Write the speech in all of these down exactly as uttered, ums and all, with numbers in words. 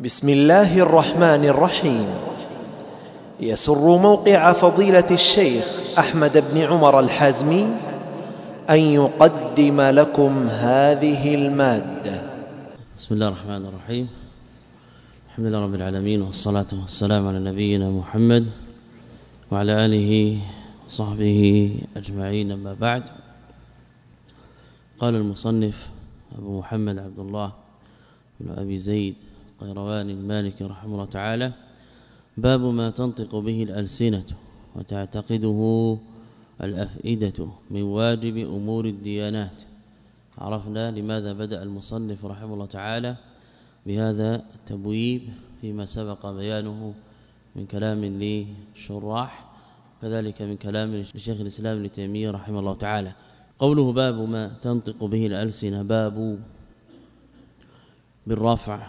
بسم الله الرحمن الرحيم. يسر موقع فضيلة الشيخ أحمد بن عمر الحازمي أن يقدم لكم هذه المادة. بسم الله الرحمن الرحيم. الحمد لله رب العالمين، والصلاة والسلام على نبينا محمد وعلى آله وصحبه أجمعين، أما بعد. قال المصنف أبو محمد عبد الله بن أبي زيد قيروان المالكي رحمه الله تعالى: باب ما تنطق به الألسنة وتعتقده الأفئدة من واجب أمور الديانات. عرفنا لماذا بدأ المصنف رحمه الله تعالى بهذا التبويب فيما سبق بيانه من كلام للشراح، كذلك من كلام لشيخ الإسلام ابن تيمية رحمه الله تعالى. قوله باب ما تنطق به الألسنة، باب بالرفع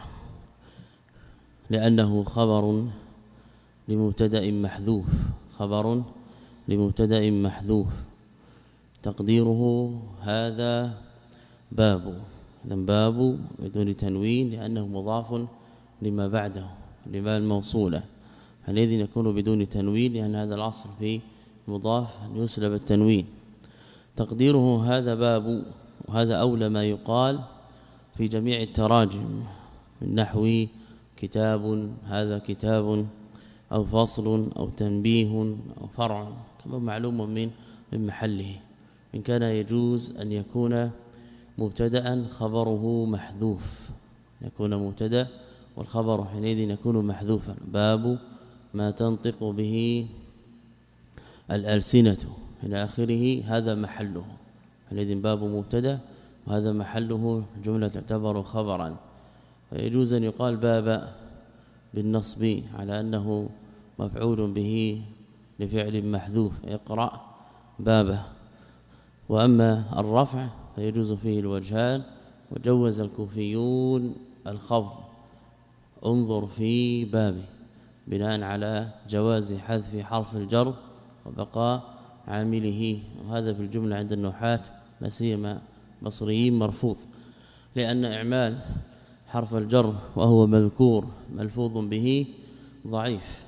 لأنه خبر لمبتدأ محذوف، خبر لمبتدأ محذوف، تقديره هذا باب. إذا باب بدون تنوين لأنه مضاف لما بعده، لما الموصولة، حينئذ يكون بدون تنوين لأن هذا الأصل في مضاف أن يسلب التنوين. تقديره هذا باب، وهذا أولى ما يقال في جميع التراجم من نحو كتاب، هذا كتاب، أو فصل أو تنبيه أو فرع، كما معلوم من من محله. إن كان يجوز أن يكون مبتدأ خبره محذوف، يكون مبتدأ والخبر حينئذ يكون محذوفا. باب ما تنطق به الألسنة إلى آخره، هذا محله، حينئذ باب مبتدأ وهذا محله جملة تعتبر خبرا. فيجوز أن يقال باب بالنصب على أنه مفعول به لفعل محذوف، اقرأ بابه. وأما الرفع فيجوز فيه الوجهان، وجوز الكوفيون الخفض، انظر في بابه، بناء على جواز حذف حرف الجر وبقاء عامله. وهذا في الجملة عند النحاة لا سيما بصريين مرفوض، لأن إعمال حرف الجر وهو مذكور ملفوظ به ضعيف،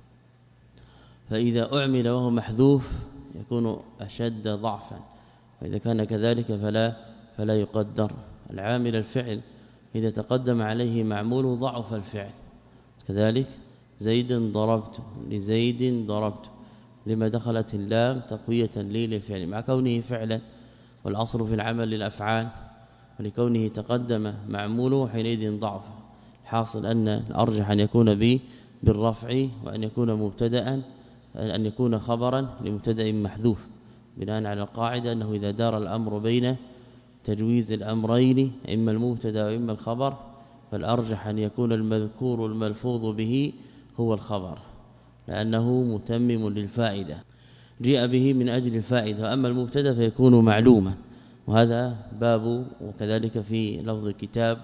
فإذا أعمل وهو محذوف يكون أشد ضعفا، وإذا كان كذلك فلا فلا يقدر. العامل الفعل إذا تقدم عليه معمول ضعف الفعل، كذلك زيد ضربت، لزيد ضربت، لما دخلت اللام تقوية لي للفعل مع كونه فعلا، والأصل في العمل للأفعال، ولكونه تقدم معموله حينئذ ضعف. حاصل أن الأرجح أن يكون به بالرفع، وأن يكون مبتدأ، أن يكون خبرا لمبتدأ محذوف، بناء على القاعدة أنه إذا دار الأمر بين تجويز الأمرين إما المبتدأ وإما الخبر، فالأرجح أن يكون المذكور الملفوظ به هو الخبر، لأنه متمم للفائدة، جاء به من أجل الفائدة. وأما المبتدأ فيكون معلوما، وهذا باب. وكذلك في لفظ كتاب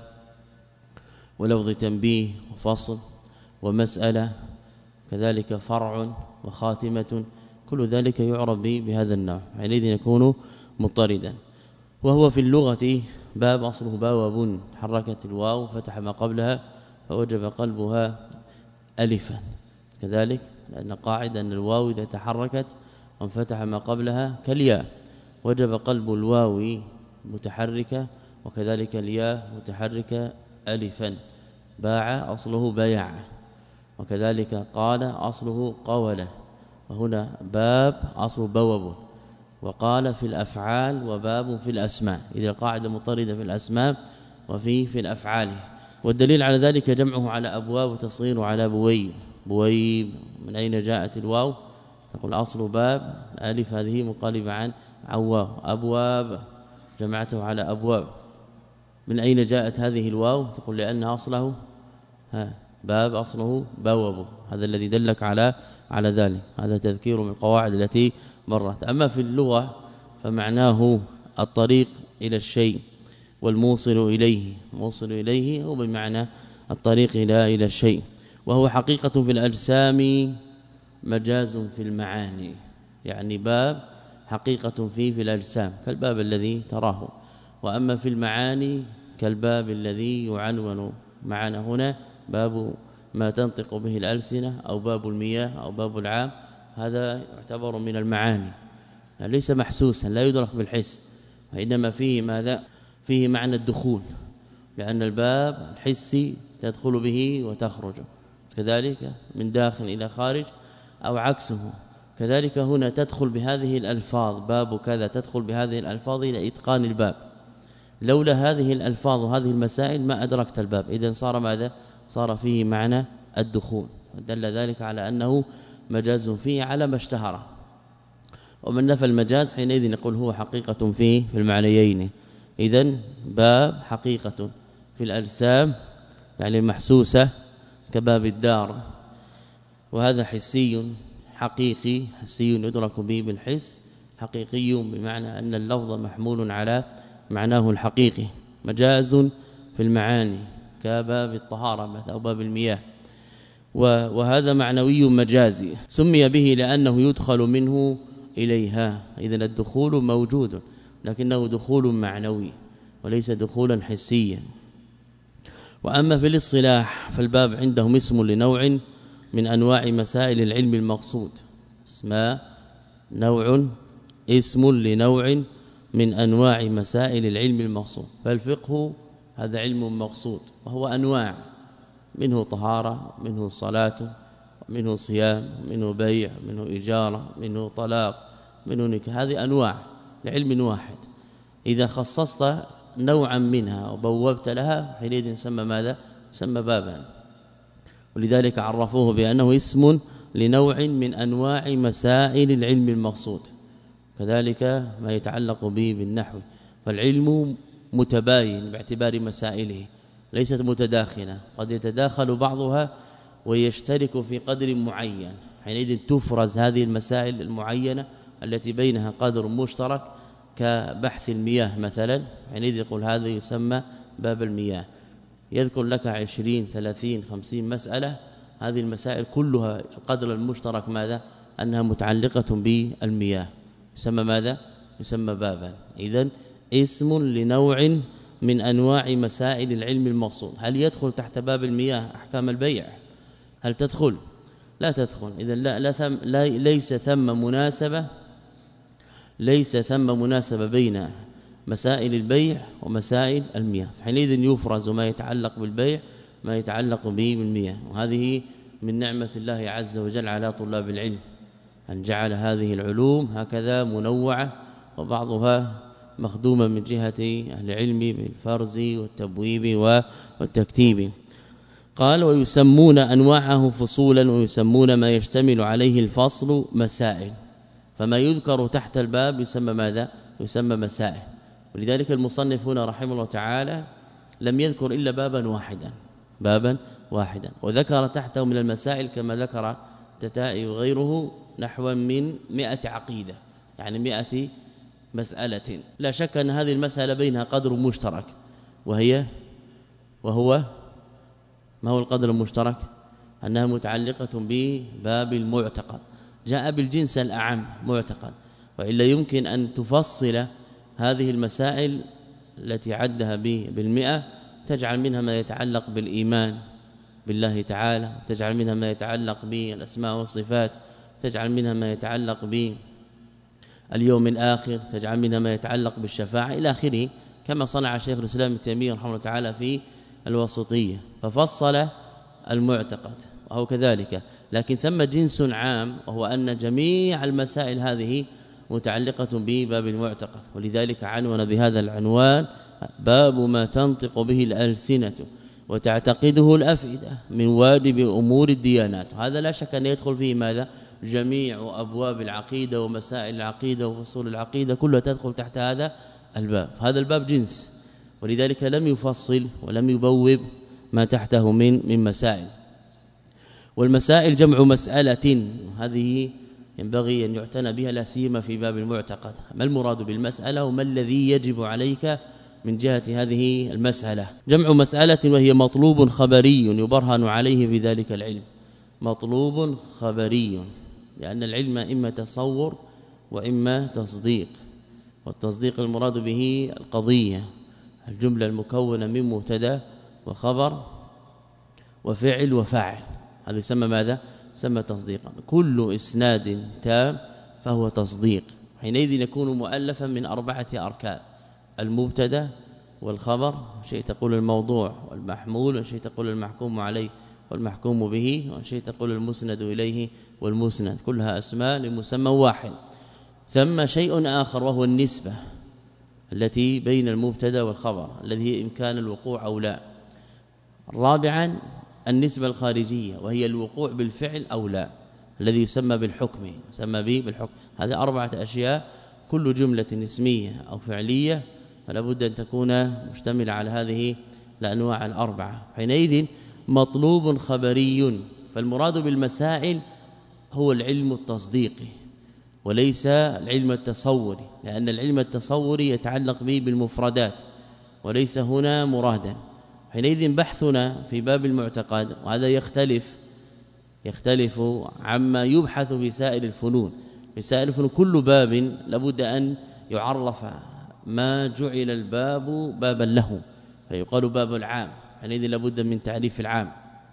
ولفظ تنبيه وفصل ومسألة، كذلك فرع وخاتمة، كل ذلك يعرف بهذا النوع، حينئذ يكون مضطردا. وهو في اللغة باب أصله باب، حركت الواو فتح ما قبلها فوجب قلبها ألفا، كذلك لأن قاعدة أن الواو إذا تحركت وانفتح ما قبلها كالياء وجب قلب الواو متحركة، وكذلك الياء متحركة ألفا. باع أصله بيع، وكذلك قال أصله قولة، وهنا باب أصل بوب. وقال في الأفعال وباب في الأسماء، إذا قاعدة مطردة في الأسماء وفي في الأفعال. والدليل على ذلك جمعه على أبواب وتصغيره على بويب. بويب من أين جاءت الواو؟ نقول أصل باب، الألف هذه مقالبة عن عواو. أبواب جمعته على أبواب، من أين جاءت هذه الواو؟ تقول لأن أصله ها باب، أصله بوب، هذا الذي دلك على على ذلك. هذا تذكير من القواعد التي مرت. أما في اللغة فمعناه الطريق إلى الشيء والموصل إليه، موصل إليه هو بمعنى الطريق إلى إلى الشيء. وهو حقيقة في الأجسام مجاز في المعاني، يعني باب حقيقة فيه في الأجسام كالباب الذي تراه، وأما في المعاني كالباب الذي يعنون معنا هنا باب ما تنطق به الألسنة أو باب المياه أو باب العام، هذا يعتبر من المعاني، ليس محسوسا لا يدرك بالحس، وإنما فيه ماذا؟ فيه معنى الدخول، لأن الباب الحسي تدخل به وتخرج، كذلك من داخل إلى خارج أو عكسه. كذلك هنا تدخل بهذه الألفاظ، باب كذا، تدخل بهذه الألفاظ إلى إتقان الباب. لولا هذه الألفاظ وهذه المسائل ما أدركت الباب، إذن صار ماذا؟ صار فيه معنى الدخول، ودل ذلك على أنه مجاز فيه على ما اشتهر. ومن نفى المجاز حينئذ نقول هو حقيقة فيه في المعنيين. إذن باب حقيقة في الأجسام يعني المحسوسة كباب الدار، وهذا حسي حقيقي، حسي يدرك به بالحس، حقيقي بمعنى أن اللفظ محمول على معناه الحقيقي. مجاز في المعاني كباب الطهارة أو باب المياه، وهذا معنوي مجازي، سمي به لأنه يدخل منه إليها. إذن الدخول موجود لكنه دخول معنوي وليس دخولا حسيا. وأما في الاصطلاح فالباب عندهم اسم لنوع من أنواع مسائل العلم المقصود، اسماء نوع اسم لنوع من أنواع مسائل العلم المقصود. فالفقه هذا علم مقصود وهو أنواع، منه طهارة، منه صلاة، منه صيام، منه بيع، منه إجارة، منه طلاق، منه نكاح، هذه أنواع لعلم واحد. إذا خصصت نوعا منها وبوبت لها حينئذ سمى ماذا؟ سمى بابا. ولذلك عرفوه بأنه اسم لنوع من أنواع مسائل العلم المقصود. كذلك ما يتعلق به بالنحو، فالعلم متباين باعتبار مسائله ليست متداخلة، قد يتداخل بعضها ويشترك في قدر معين، حينئذ تفرز هذه المسائل المعينة التي بينها قدر مشترك كبحث المياه مثلا، حينئذ يقول هذا يسمى باب المياه. يذكر لك عشرين ثلاثين خمسين مسألة، هذه المسائل كلها القدر المشترك ماذا؟ أنها متعلقة بالمياه، يسمى ماذا؟ يسمى بابا. إذن اسم لنوع من أنواع مسائل العلم المقصود. هل يدخل تحت باب المياه أحكام البيع؟ هل تدخل؟ لا تدخل. إذن لا, لا, ثم لا ليس ثم مناسبة ليس ثم مناسبة بين مسائل البيع ومسائل المياه، حينئذ يفرز ما يتعلق بالبيع ما يتعلق به بالمياه. وهذه من نعمة الله عز وجل على طلاب العلم، أن جعل هذه العلوم هكذا منوعة وبعضها مخدومة من جهة أهل العلم بالفرز والتبويب والتكتيب. قال ويسمون أنواعه فصولا ويسمون ما يشتمل عليه الفصل مسائل. فما يذكر تحت الباب يسمى ماذا؟ يسمى مسائل. ولذلك المصنف هنا رحمه الله تعالى لم يذكر إلا بابا واحدا بابا واحدا وذكر تحته من المسائل كما ذكر تتائي وغيره نحو من مئة عقيدة، يعني مئة مسألة. لا شك أن هذه المسألة بينها قدر مشترك، وهي وهو ما هو القدر المشترك؟ أنها متعلقة بباب المعتقد، جاء بالجنس الأعم معتقد، وإلا يمكن أن تفصل هذه المسائل التي عدها بالمئة، تجعل منها ما يتعلق بالإيمان بالله تعالى، تجعل منها ما يتعلق بالأسماء والصفات، تجعل منها ما يتعلق باليوم الآخر، تجعل منها ما يتعلق بالشفاعة إلى آخره، كما صنع شيخ الإسلام ابن تيمية رحمه الله تعالى في الوسطية ففصل المعتقد وهو كذلك. لكن ثم جنس عام وهو أن جميع المسائل هذه متعلقة بباب المعتقد، ولذلك عنون بهذا العنوان باب ما تنطق به الألسنة وتعتقده الأفئدة من واجب أمور الديانات. هذا لا شك أن يدخل فيه ماذا؟ جميع أبواب العقيدة ومسائل العقيدة وفصول العقيدة كلها تدخل تحت هذا الباب. هذا الباب جنس، ولذلك لم يفصل ولم يبوب ما تحته من من مسائل. والمسائل جمع مسألة، هذه ينبغي أن يعتنى بها لا سيما في باب المعتقد. ما المراد بالمسألة وما الذي يجب عليك من جهة هذه المسألة؟ جمع مسألة وهي مطلوب خبري يبرهن عليه في ذلك العلم. مطلوب خبري، لأن العلم إما تصور وإما تصديق، والتصديق المراد به القضية، الجملة المكونة من مبتدا وخبر وفعل وفاعل، هذا يسمى ماذا؟ يسمى تصديقا. كل إسناد تام فهو تصديق، حينئذ يكون مؤلفا من أربعة أركان: المبتدا والخبر، شيء تقول الموضوع والمحمول، وشيء تقول المحكوم عليه والمحكوم به، وشيء تقول المسند إليه والمسند، كلها أسماء لمسمى واحد. ثم شيء آخر وهو النسبة التي بين المبتدا والخبر الذي هي إمكان الوقوع أو لا. رابعا النسبة الخارجية وهي الوقوع بالفعل أو لا، الذي يسمى بالحكم، يسمى به بالحكم. هذه أربعة أشياء، كل جملة اسمية أو فعلية فلا بد أن تكون مشتملة على هذه الأنواع الأربعة. حينئذ مطلوب خبري، فالمراد بالمسائل هو العلم التصديقي وليس العلم التصوري، لأن العلم التصوري يتعلق به بالمفردات وليس هنا مرادا. حينئذ بحثنا في باب المعتقد، وهذا يختلف يختلف عما يبحث في سائر الفنون. في سائر الفنون كل باب لابد أن يعرف ما جعل الباب بابا له، فيقال باب العام، حينئذ لابد من تعريف العام،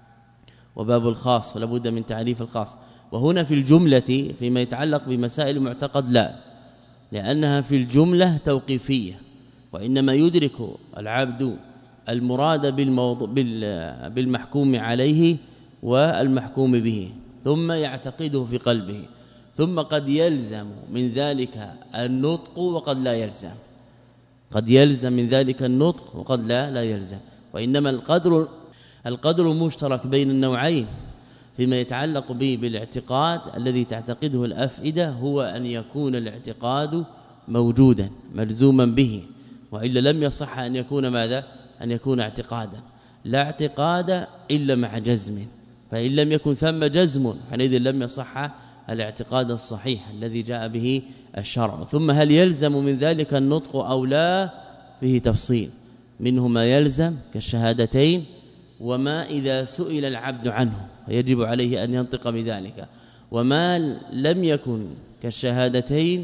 وباب الخاص ولابد من تعريف الخاص. وهنا في الجملة فيما يتعلق بمسائل المعتقد لا، لأنها في الجملة توقيفية، وإنما يدرك العبد المراد بالموضوع بالمحكوم عليه والمحكوم به، ثم يعتقده في قلبه، ثم قد يلزم من ذلك النطق وقد لا يلزم، قد يلزم من ذلك النطق وقد لا لا يلزم. وإنما القدر القدر المشترك بين النوعين فيما يتعلق به بالاعتقاد الذي تعتقده الأفئدة هو أن يكون الاعتقاد موجودا ملزوما به، وإلا لم يصح أن يكون ماذا؟ أن يكون اعتقادا. لا اعتقاد إلا مع جزم، فإن لم يكن ثم جزم حينئذ لم يصح الاعتقاد الصحيح الذي جاء به الشرع. ثم هل يلزم من ذلك النطق أو لا؟ فيه تفصيل، منه ما يلزم كالشهادتين، وما إذا سئل العبد عنه يجب عليه أن ينطق بذلك، وما لم يكن كالشهادتين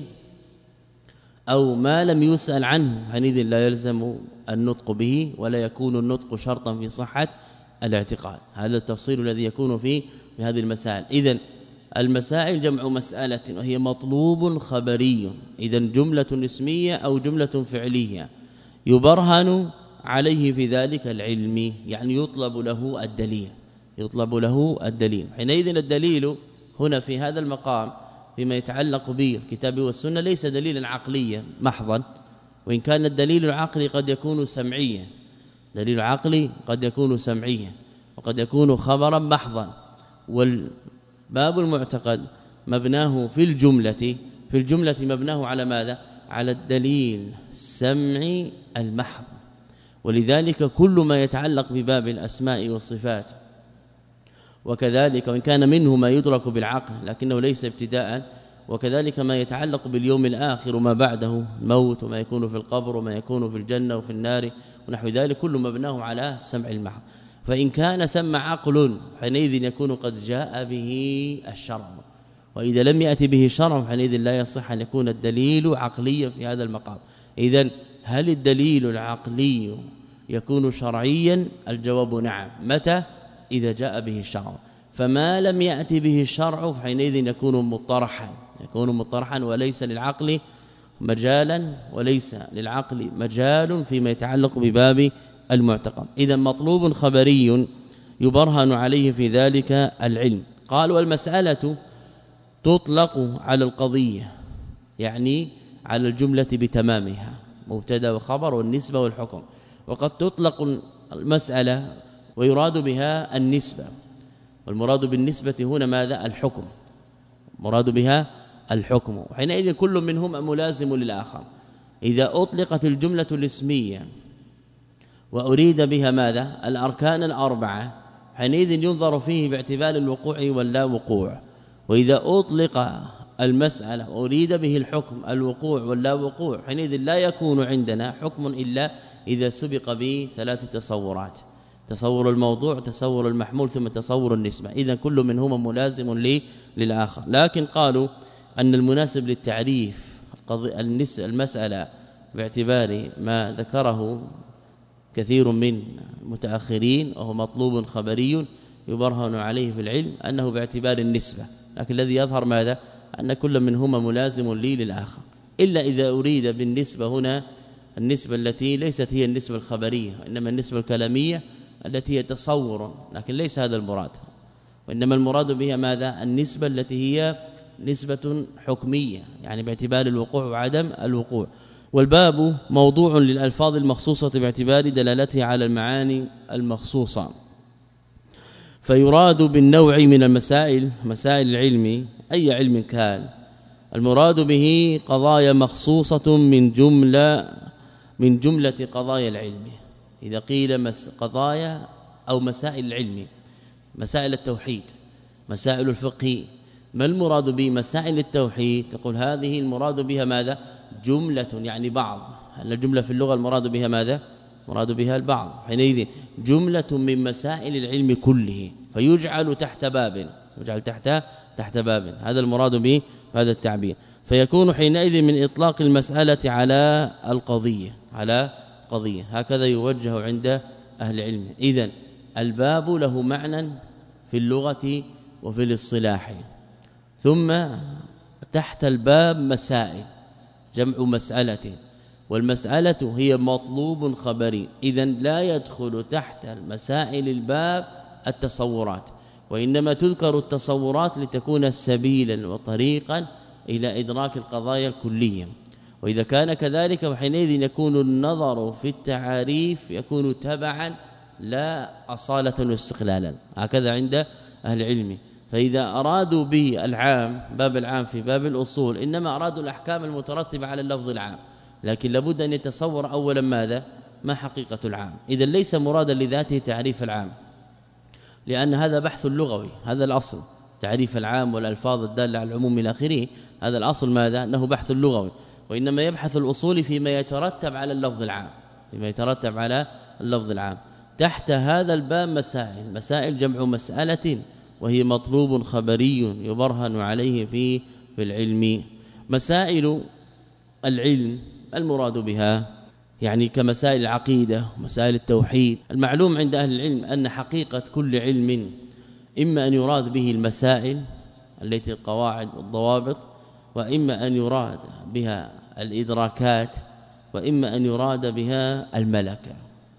أو ما لم يسأل عنه حينئذ لا يلزم النطق به، ولا يكون النطق شرطا في صحة الاعتقاد. هذا التفصيل الذي يكون فيه في هذه المسائل. إذن المسائل جمع مسألة وهي مطلوب خبري، إذن جملة اسمية أو جملة فعلية يبرهن عليه في ذلك العلم، يعني يطلب له الدليل، يطلب له الدليل. حينئذ الدليل هنا في هذا المقام فيما يتعلق بالكتاب والسنة ليس دليلا عقليا محضا، وإن كان الدليل العقلي قد يكون سمعيا، دليل عقلي قد يكون سمعيا وقد يكون خبرا محضا. والباب المعتقد مبناه في الجملة في الجملة مبناه على ماذا؟ على الدليل السمعي المحض. ولذلك كل ما يتعلق بباب الأسماء والصفات وكذلك، وإن كان منه ما يدرك بالعقل لكنه ليس ابتداء، وكذلك ما يتعلق باليوم الآخر وما بعده الموت، وما يكون في القبر وما يكون في الجنة وفي النار ونحو ذلك، كل مبناه على السمع المحض. فإن كان ثم عقل حينئذ يكون قد جاء به الشرع، وإذا لم يأتي به الشرع حينئذ لا يصح أن يكون الدليل عقليا في هذا المقام. إذن هل الدليل العقلي يكون شرعيا؟ الجواب نعم. متى؟ إذا جاء به الشرع. فما لم يأتي به الشرع حينئذ يكون مطرحا، يكون مطرحا وليس للعقل مجالا، وليس للعقل مجال فيما يتعلق بباب المعتقد. إذا مطلوب خبري يبرهن عليه في ذلك العلم. قال والمسألة تطلق على القضية، يعني على الجملة بتمامها، مبتدا وخبر والنسبة والحكم. وقد تطلق المسألة ويراد بها النسبة، والمراد بالنسبة هنا ماذا؟ الحكم، مراد بها الحكم. وحينئذ كل منهما ملازم للآخر. إذا أطلقت الجملة الاسمية وأريد بها ماذا؟ الأركان الأربعة، حينئذ ينظر فيه باعتبار الوقوع واللا وقوع. وإذا أطلق المسألة وأريد به الحكم الوقوع واللا وقوع، حينئذ لا يكون عندنا حكم إلا إذا سبق به ثلاث تصورات: تصور الموضوع، تصور المحمول، ثم تصور النسبة. إذا كل منهما ملازم لي للآخر. لكن قالوا أن المناسب للتعريف المسألة باعتبار ما ذكره كثير من المتأخرين وهو مطلوب خبري يبرهن عليه في العلم أنه باعتبار النسبة، لكن الذي يظهر ماذا؟ أن كل منهما ملازم لي للآخر، إلا إذا أريد بالنسبة هنا النسبة التي ليست هي النسبة الخبرية، وإنما النسبة الكلامية التي هي تصور، لكن ليس هذا المراد، وإنما المراد بها ماذا؟ النسبة التي هي نسبة حكمية، يعني باعتبار الوقوع وعدم الوقوع. والباب موضوع للألفاظ المخصوصة باعتبار دلالتها على المعاني المخصوصة، فيراد بالنوع من المسائل مسائل العلم أي علم كان، المراد به قضايا مخصوصة من جملة من جملة قضايا العلم. إذا قيل قضايا أو مسائل العلم، مسائل التوحيد، مسائل الفقه، ما المراد به؟ مسائل التوحيد تقول هذه المراد بها ماذا؟ جملة، يعني بعض. الجملة في اللغة المراد بها ماذا؟ مراد بها البعض، حينئذ جملة من مسائل العلم كله، فيجعل تحت باب يجعل تحت تحت باب، هذا المراد به هذا التعبير. فيكون حينئذ من إطلاق المسألة على القضية على قضية، هكذا يوجه عند أهل العلم. إذن الباب له معنى في اللغة وفي الاصطلاح، ثم تحت الباب مسائل جمع مسألة، والمسألة هي مطلوب خبري، إذن لا يدخل تحت المسائل الباب التصورات، وإنما تذكر التصورات لتكون سبيلا وطريقا إلى إدراك القضايا الكلية. وإذا كان كذلك فحينئذ يكون النظر في التعاريف يكون تبعا لا أصالة واستقلالا، هكذا عند أهل العلم. فإذا أرادوا بالعام باب العام في باب الأصول إنما أرادوا الأحكام المترتبة على اللفظ العام، لكن لابد أن يتصور أولا ماذا؟ ما حقيقة العام. إذا ليس مرادا لذاته تعريف العام، لأن هذا بحث لغوي، هذا الأصل، تعريف العام والألفاظ الدالة على العموم إلى آخره، هذا الأصل ماذا؟ أنه بحث لغوي. وإنما يبحث الأصول فيما يترتب على اللفظ العام، فيما يترتب على اللفظ العام. تحت هذا الباب مسائل، مسائل جمع مسألة، وهي مطلوب خبري يبرهن عليه في في العلم. مسائل العلم المراد بها يعني كمسائل العقيدة ومسائل التوحيد. المعلوم عند أهل العلم أن حقيقة كل علم إما أن يراد به المسائل التي القواعد والضوابط، وإما أن يراد بها الإدراكات، وإما أن يراد بها الملكة،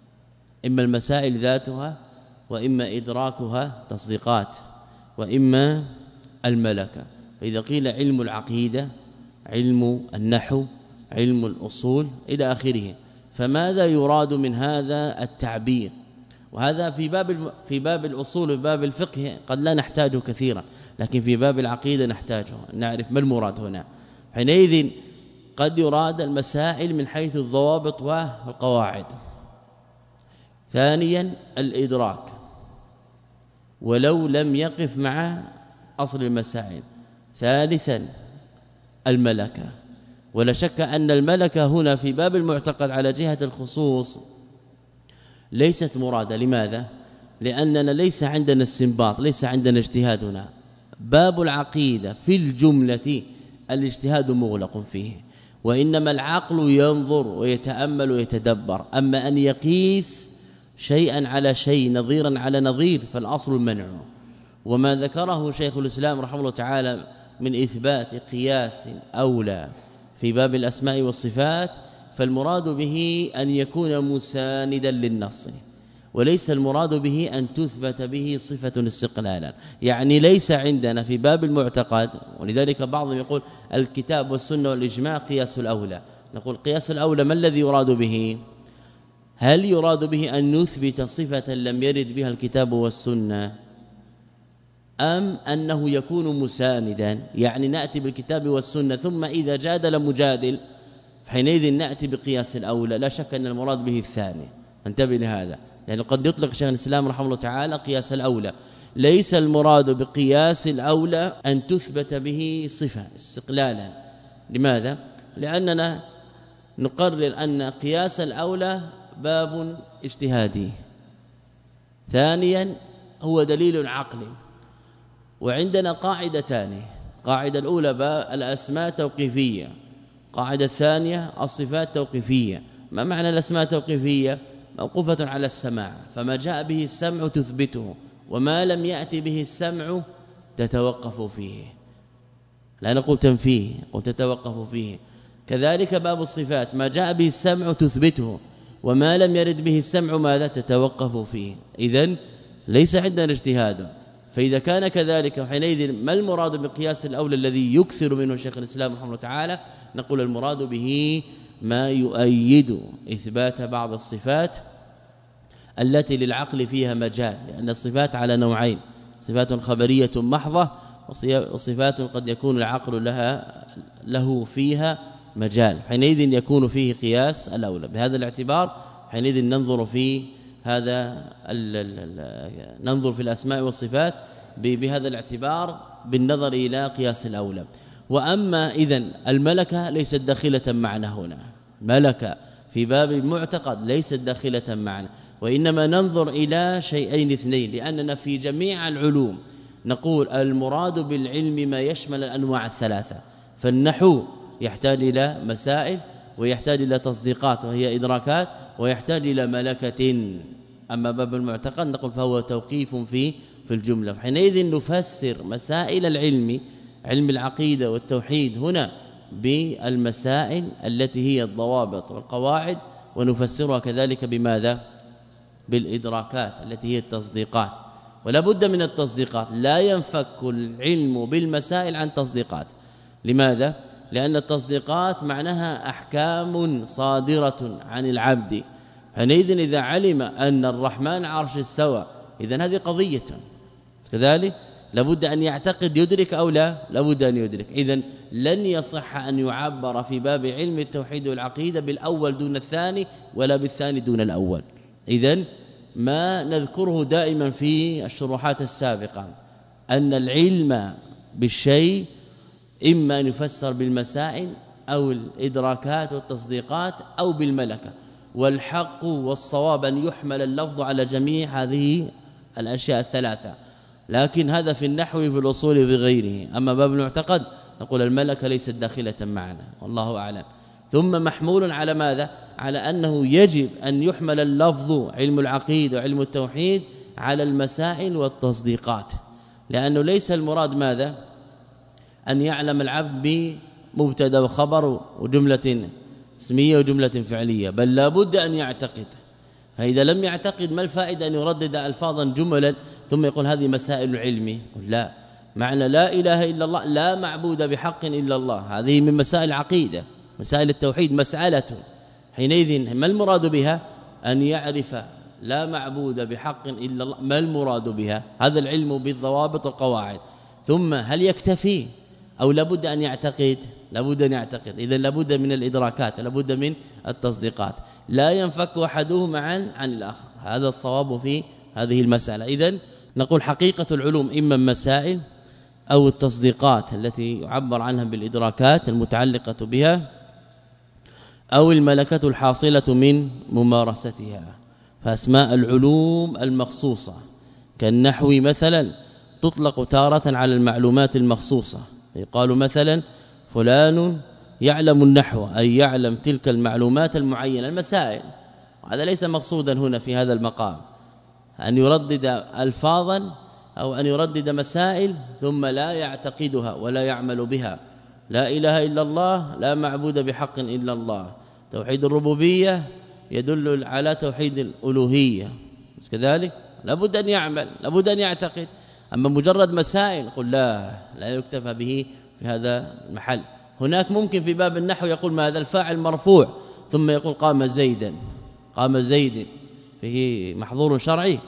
إما المسائل ذاتها وإما إدراكها تصديقات، وإما الملكة. فإذا قيل علم العقيدة، علم النحو، علم الأصول إلى آخره، فماذا يراد من هذا التعبير؟ وهذا في باب في باب الأصول وباب الفقه قد لا نحتاجه كثيرا، لكن في باب العقيدة نحتاجه، نعرف ما المراد هنا. حينئذ قد يراد المسائل من حيث الضوابط والقواعد. ثانيا الإدراك، ولو لم يقف مع أصل المسائل. ثالثا الملكة، ولا شك أن الملكة هنا في باب المعتقد على جهة الخصوص ليست مرادة. لماذا؟ لأننا ليس عندنا استنباط، ليس عندنا اجتهادنا. باب العقيدة في الجملة الاجتهاد مغلق فيه، وإنما العقل ينظر ويتأمل ويتدبر. أما أن يقيس شيئا على شيء نظيرا على نظير فالأصل المنع. وما ذكره شيخ الإسلام رحمه الله تعالى من إثبات قياس أولى في باب الأسماء والصفات، فالمراد به أن يكون مساندا للنص، وليس المراد به أن تثبت به صفة استقلالا. يعني ليس عندنا في باب المعتقد، ولذلك بعضهم يقول الكتاب والسنة والإجماع قياس الأولى. نقول قياس الأولى ما الذي يراد به؟ هل يراد به أن نثبت صفة لم يرد بها الكتاب والسنة، أم أنه يكون مساندا؟ يعني نأتي بالكتاب والسنة ثم إذا جادل مجادل حينئذ نأتي بقياس الأولى. لا شك أن المراد به الثاني، انتبه لهذا، يعني قد يطلق شيخ الإسلام رحمه الله تعالى قياس الأولى. ليس المراد بقياس الأولى أن تثبت به صفة استقلالا. لماذا؟ لأننا نقرر أن قياس الأولى باب اجتهادي، ثانيا هو دليل عقلي، وعندنا قاعدتان. قاعدة الأولى الأسماء توقيفية، قاعدة الثانية الصفات توقيفية. ما معنى الأسماء توقيفية؟ موقوفة على السماع، فما جاء به السمع تثبته، وما لم يأتي به السمع تتوقف فيه، لا نقول تنفيه، قل تتوقف فيه. كذلك باب الصفات، ما جاء به السمع تثبته، وما لم يرد به السمع ماذا تتوقف فيه. إذن ليس عندنا اجتهاد. فإذا كان كذلك حينئذ ما المراد بقياس الأولى الذي يكثر منه شيخ الإسلام رحمه الله تعالى؟ نقول المراد به ما يؤيد إثبات بعض الصفات التي للعقل فيها مجال، لأن الصفات على نوعين: صفات خبرية محضة، وصفات قد يكون العقل لها له فيها مجال، حينئذ يكون فيه قياس الأولى. بهذا الاعتبار حينئذ ننظر في هذا ال ال ننظر في الأسماء والصفات بهذا الاعتبار بالنظر إلى قياس الأولى. وأما إذن الملكة ليست داخلة معنا هنا، ملكة في باب المعتقد ليست داخلة معنا، وإنما ننظر إلى شيئين اثنين، لأننا في جميع العلوم نقول المراد بالعلم ما يشمل الأنواع الثلاثة. فالنحو يحتاج إلى مسائل، ويحتاج إلى تصديقات وهي إدراكات، ويحتاج إلى ملكة. أما باب المعتقد نقول فهو توقيف في في الجملة. حينئذ نفسر مسائل العلم، علم العقيدة والتوحيد هنا، بالمسائل التي هي الضوابط والقواعد، ونفسرها كذلك بماذا؟ بالإدراكات التي هي التصديقات. ولا بد من التصديقات، لا ينفك العلم بالمسائل عن تصديقات. لماذا؟ لأن التصديقات معناها أحكام صادرة عن العبد. حينئذ إذا علم أن الرحمن عرش استوى، إذن هذه قضية كذلك لابد أن يعتقد يدرك أو لا، لابد أن يدرك. إذن لن يصح أن يعبر في باب علم التوحيد والعقيدة بالأول دون الثاني، ولا بالثاني دون الأول. إذن ما نذكره دائما في الشروحات السابقة أن العلم بالشيء إما أن يفسر بالمسائل أو الإدراكات والتصديقات أو بالملكة، والحق والصواب أن يحمل اللفظ على جميع هذه الأشياء الثلاثة. لكن هذا في النحو في الأصول في غيره. أما باب المعتقد نقول الملكة ليست داخلة معنا، والله أعلم. ثم محمول على ماذا؟ على أنه يجب أن يحمل اللفظ علم العقيدة وعلم التوحيد على المسائل والتصديقات، لأنه ليس المراد ماذا؟ أن يعلم العبد بمبتدا وخبر وجملة اسمية وجملة فعلية، بل لا بد أن يعتقد. فإذا لم يعتقد ما الفائدة أن يردد ألفاظا جملا ثم يقول هذه مسائل العلم؟ لا، معنى لا إله إلا الله، لا معبود بحق إلا الله، هذه من مسائل العقيدة، مسائل التوحيد مسألة. حينئذ ما المراد بها؟ أن يعرف لا معبود بحق إلا الله، ما المراد بها؟ هذا العلم بالضوابط والقواعد. ثم هل يكتفي أو لابد أن يعتقد؟ لابد أن يعتقد. إذن لابد من الإدراكات، لابد من التصديقات، لا ينفك أحدهما عن عن الآخر. هذا الصواب في هذه المسألة. إذن نقول حقيقة العلوم إما مسائل أو التصديقات التي يعبر عنها بالإدراكات المتعلقة بها، أو الملكة الحاصلة من ممارستها. فأسماء العلوم المخصوصة كالنحو مثلا تطلق تارة على المعلومات المخصوصة، يقال مثلا فلان يعلم النحو، أي يعلم تلك المعلومات المعينة المسائل. هذا ليس مقصودا هنا في هذا المقام أن يردد ألفاظا أو أن يردد مسائل ثم لا يعتقدها ولا يعمل بها. لا إله إلا الله، لا معبود بحق إلا الله. توحيد الربوبية يدل على توحيد الألوهية، كذلك لابد أن يعمل، لابد أن يعتقد. أما مجرد مسائل قل لا لا يكتفى به في هذا المحل. هناك ممكن في باب النحو يقول ما هذا الفاعل مرفوع ثم يقول قام زيدا، قام زيد، فيه محظور شرعي،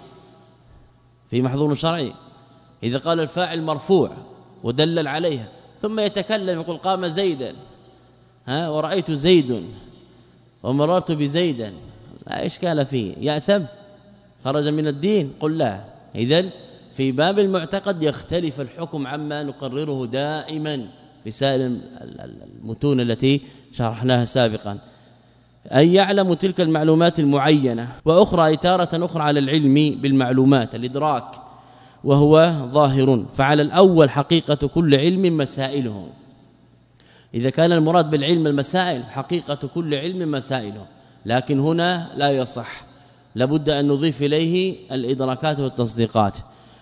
في محظور شرعي. إذا قال الفاعل مرفوع ودلل عليها ثم يتكلم يقول قام زيدا، ها ورأيت زيد ومررت بزيدا، لا إشكال فيه، يأثم، خرج من الدين؟ قل لا. إذن في باب المعتقد يختلف الحكم عما نقرره دائما في سائر المتون التي شرحناها سابقا. أن يعلم تلك المعلومات المعينة، وأخرى إتارة أخرى على العلم بالمعلومات الإدراك وهو ظاهر. فعلى الأول حقيقة كل علم مسائله، إذا كان المراد بالعلم المسائل حقيقة كل علم مسائله، لكن هنا لا يصح. لابد أن نضيف إليه الإدراكات والتصديقات.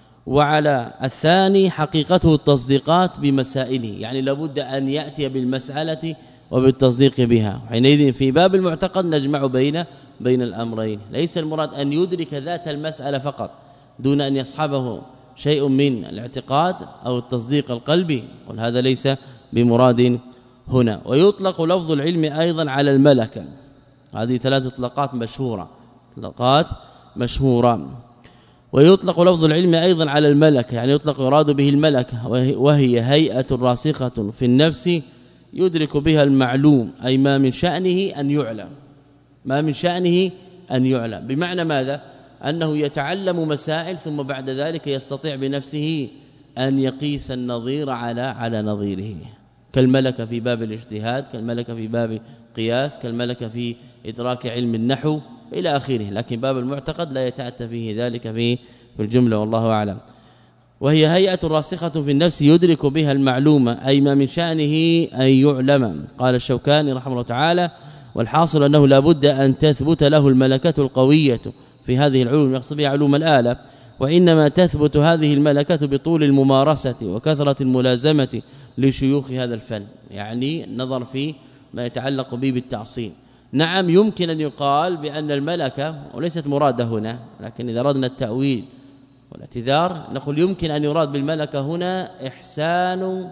وعلى الثاني حقيقته التصديقات بمسائله، يعني لابد أن يأتي بالمسألة وبالتصديق بها. حينئذ في باب المعتقد نجمع بين بين الأمرين، ليس المراد أن يدرك ذات المسألة فقط دون أن يصحبه شيء من الاعتقاد أو التصديق القلبي، قل هذا ليس بمراد هنا. ويطلق لفظ العلم أيضا على الملكة، هذه ثلاث اطلاقات مشهورة اطلاقات مشهورة. ويطلق لفظ العلم أيضا على الملكة، يعني يطلق يراد به الملكة، وهي هيئة راسخة في النفس يدرك بها المعلوم، أي ما من شأنه أن يعلم، ما من شأنه أن يعلم. بمعنى ماذا؟ أنه يتعلم مسائل ثم بعد ذلك يستطيع بنفسه أن يقيس النظير على على نظيره، كالملكة في باب الاجتهاد، كالملكة في باب قياس، كالملكة في إدراك علم النحو إلى آخره. لكن باب المعتقد لا يتأتى فيه ذلك في الجملة والله أعلم. وهي هيئة راسخة في النفس يدرك بها المعلومة، أي ما من شأنه أن يعلم. قال الشوكاني رحمه الله تعالى: والحاصل أنه لا بد أن تثبت له الملكة القوية في هذه العلوم، يقصد بها علوم الآلة، وإنما تثبت هذه الملكة بطول الممارسة وكثرة الملازمة لشيوخ هذا الفن، يعني النظر في ما يتعلق به بالتعصيل. نعم يمكن أن يقال بأن الملكة، وليست مرادة هنا، لكن إذا أردنا التأويل والاعتذار نقول يمكن أن يراد بالملكة هنا إحسان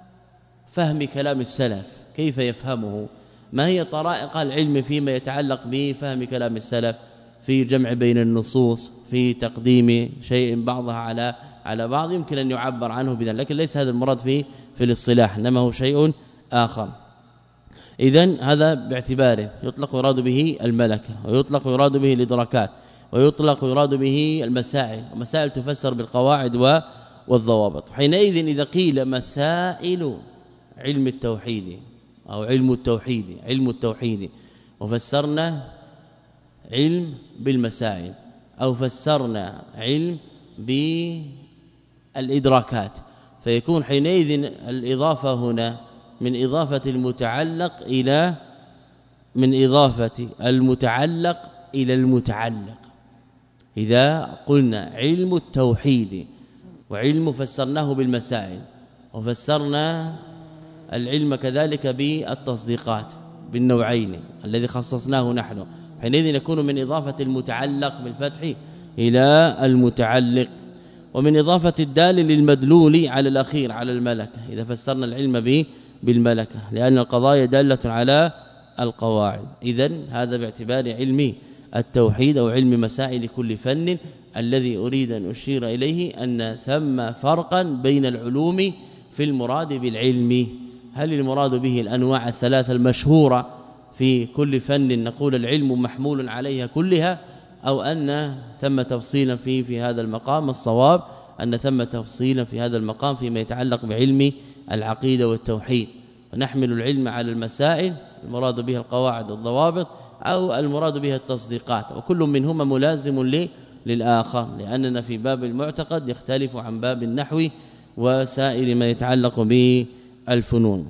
فهم كلام السلف، كيف يفهمه، ما هي طرائق العلم فيما يتعلق بفهم كلام السلف، في جمع بين النصوص، في تقديم شيء بعضها على على بعض، يمكن أن يعبر عنه بذلك، لكن ليس هذا المراد في في الاصطلاح، انما هو شيء آخر. إذن هذا باعتباره يطلق يراد به الملكة، ويطلق يراد به الإدراكات، ويطلق يراد به المسائل، ومسائل تفسر بالقواعد والضوابط. حينئذ إذا قيل مسائل علم التوحيد أو علم التوحيد علم التوحيد وفسرنا علم بالمسائل أو فسرنا علم بالإدراكات، فيكون حينئذ الإضافة هنا من إضافة المتعلق إلى من إضافة المتعلق إلى المتعلق. إذا قلنا علم التوحيد وعلم فسرناه بالمسائل، وفسرنا العلم كذلك بالتصديقات بالنوعين الذي خصصناه نحن، حينئذ يكون من إضافة المتعلق بالفتح إلى المتعلق، ومن إضافة الدال للمدلول على الأخير على الملكة إذا فسرنا العلم به بالملكة، لأن القضايا دالة على القواعد. إذن هذا باعتبار علم التوحيد أو علم مسائل كل فن. الذي أريد أن أشير إليه أن ثم فرقا بين العلوم في المراد بالعلم، هل المراد به الأنواع الثلاثة المشهورة في كل فن نقول العلم محمول عليها كلها، أو أن ثم تفصيلا في في هذا المقام؟ الصواب أن ثم تفصيلا في هذا المقام فيما يتعلق بعلم العقيدة والتوحيد، ونحمل العلم على المسائل المراد بها القواعد والضوابط، أو المراد بها التصديقات، وكل منهما ملازم للآخر، لأننا في باب المعتقد يختلف عن باب النحو وسائر ما يتعلق به الفنون.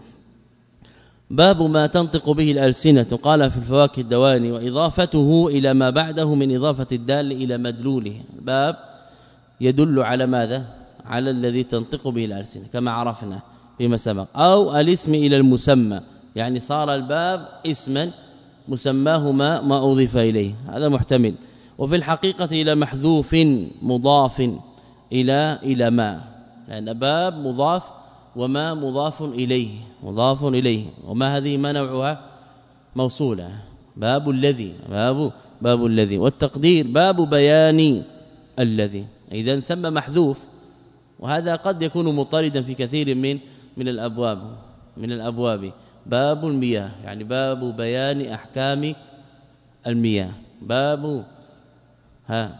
باب ما تنطق به الألسنة، قال في الفواكه الدواني: وإضافته إلى ما بعده من إضافة الدال إلى مدلوله. الباب يدل على ماذا؟ على الذي تنطق به الألسنة كما عرفنا فيما سبق، أو الاسم إلى المسمى، يعني صار الباب اسما مسماه ما ما أضيف إليه، هذا محتمل. وفي الحقيقة إلى محذوف مضاف إلى إلى ما، لأن باب مضاف وما مضاف إليه مضاف إليه، وما هذه ما نوعها؟ موصولة، باب الذي باب باب الذي، والتقدير باب بيان الذي. إذن ثم محذوف، وهذا قد يكون مطردا في كثير من من الأبواب من الأبواب باب المياه، يعني باب بيان أحكام المياه، باب ها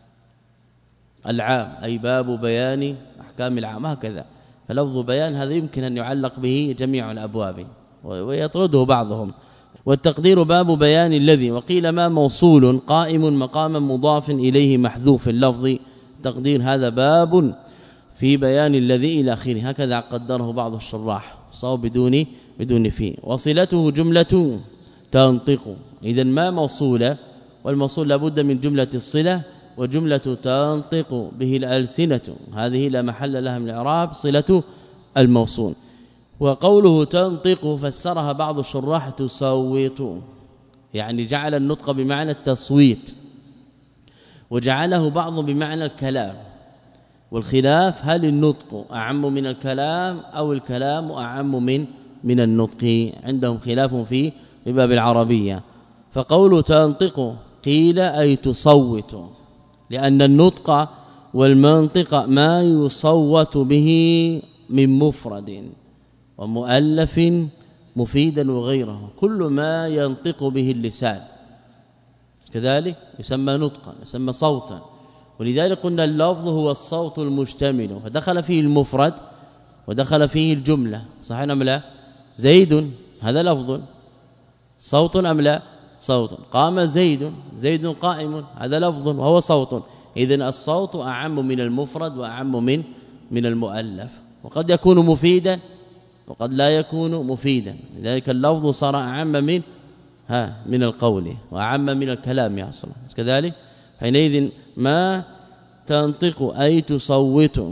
العام أي باب بيان أحكام العام، هكذا. فلفظ بيان هذا يمكن أن يعلق به جميع الأبواب ويطرده بعضهم. والتقدير باب بيان الذي. وقيل ما موصول قائم مقاما مضاف إليه محذوف اللفظ، تقدير هذا باب في بيان الذي إلى آخره، هكذا قدره بعض الشراح، صواب بدون بدون فيه. وصلته جملة تنطق، إذا ما موصولة والموصول لابد من جملة الصلة وجملة تنطق به الألسنة، هذه لا محل لها من الإعراب صلة الموصول. وقوله تنطق فسرها بعض الشراح تصوت، يعني جعل النطق بمعنى التصويت، وجعله بعض بمعنى الكلام، والخلاف هل النطق أعم من الكلام أو الكلام أعم من من النطق، عندهم خلاف في باب العربية. فقوله تنطق قيل أي تصوت، لأن النطق والمنطق ما يصوت به من مفرد ومؤلف مفيدا وغيره، كل ما ينطق به اللسان كذلك يسمى نطقا يسمى صوتا. ولذلك قلنا اللفظ هو الصوت المشتمل، فدخل فيه المفرد ودخل فيه الجملة، صحيح ام لا؟ زيد هذا لفظ صوت ام لا؟ صوت. قام زيد زيد قائم هذا لفظ وهو صوت. اذن الصوت اعم من المفرد واعم من من المؤلف، وقد يكون مفيدا وقد لا يكون مفيدا، لذلك اللفظ صار اعم من ها من القول واعم من الكلام اصلا كذلك. حينئذ ما تنطق أي تصوت،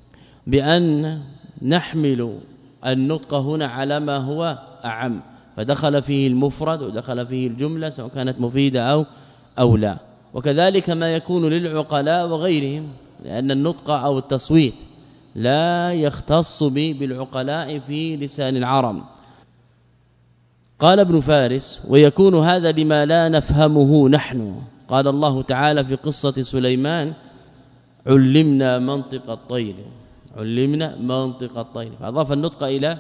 بأن نحمل النطق هنا على ما هو أعم، فدخل فيه المفرد ودخل فيه الجملة سواء كانت مفيدة أو أو لا. وكذلك ما يكون للعقلاء وغيرهم، لأن النطق أو التصويت لا يختص بالعقلاء في لسان العرب. قال ابن فارس ويكون هذا لما لا نفهمه نحن. قال الله تعالى في قصة سليمان علمنا منطق الطير، علمنا منطق الطير، فأضاف النطق إلى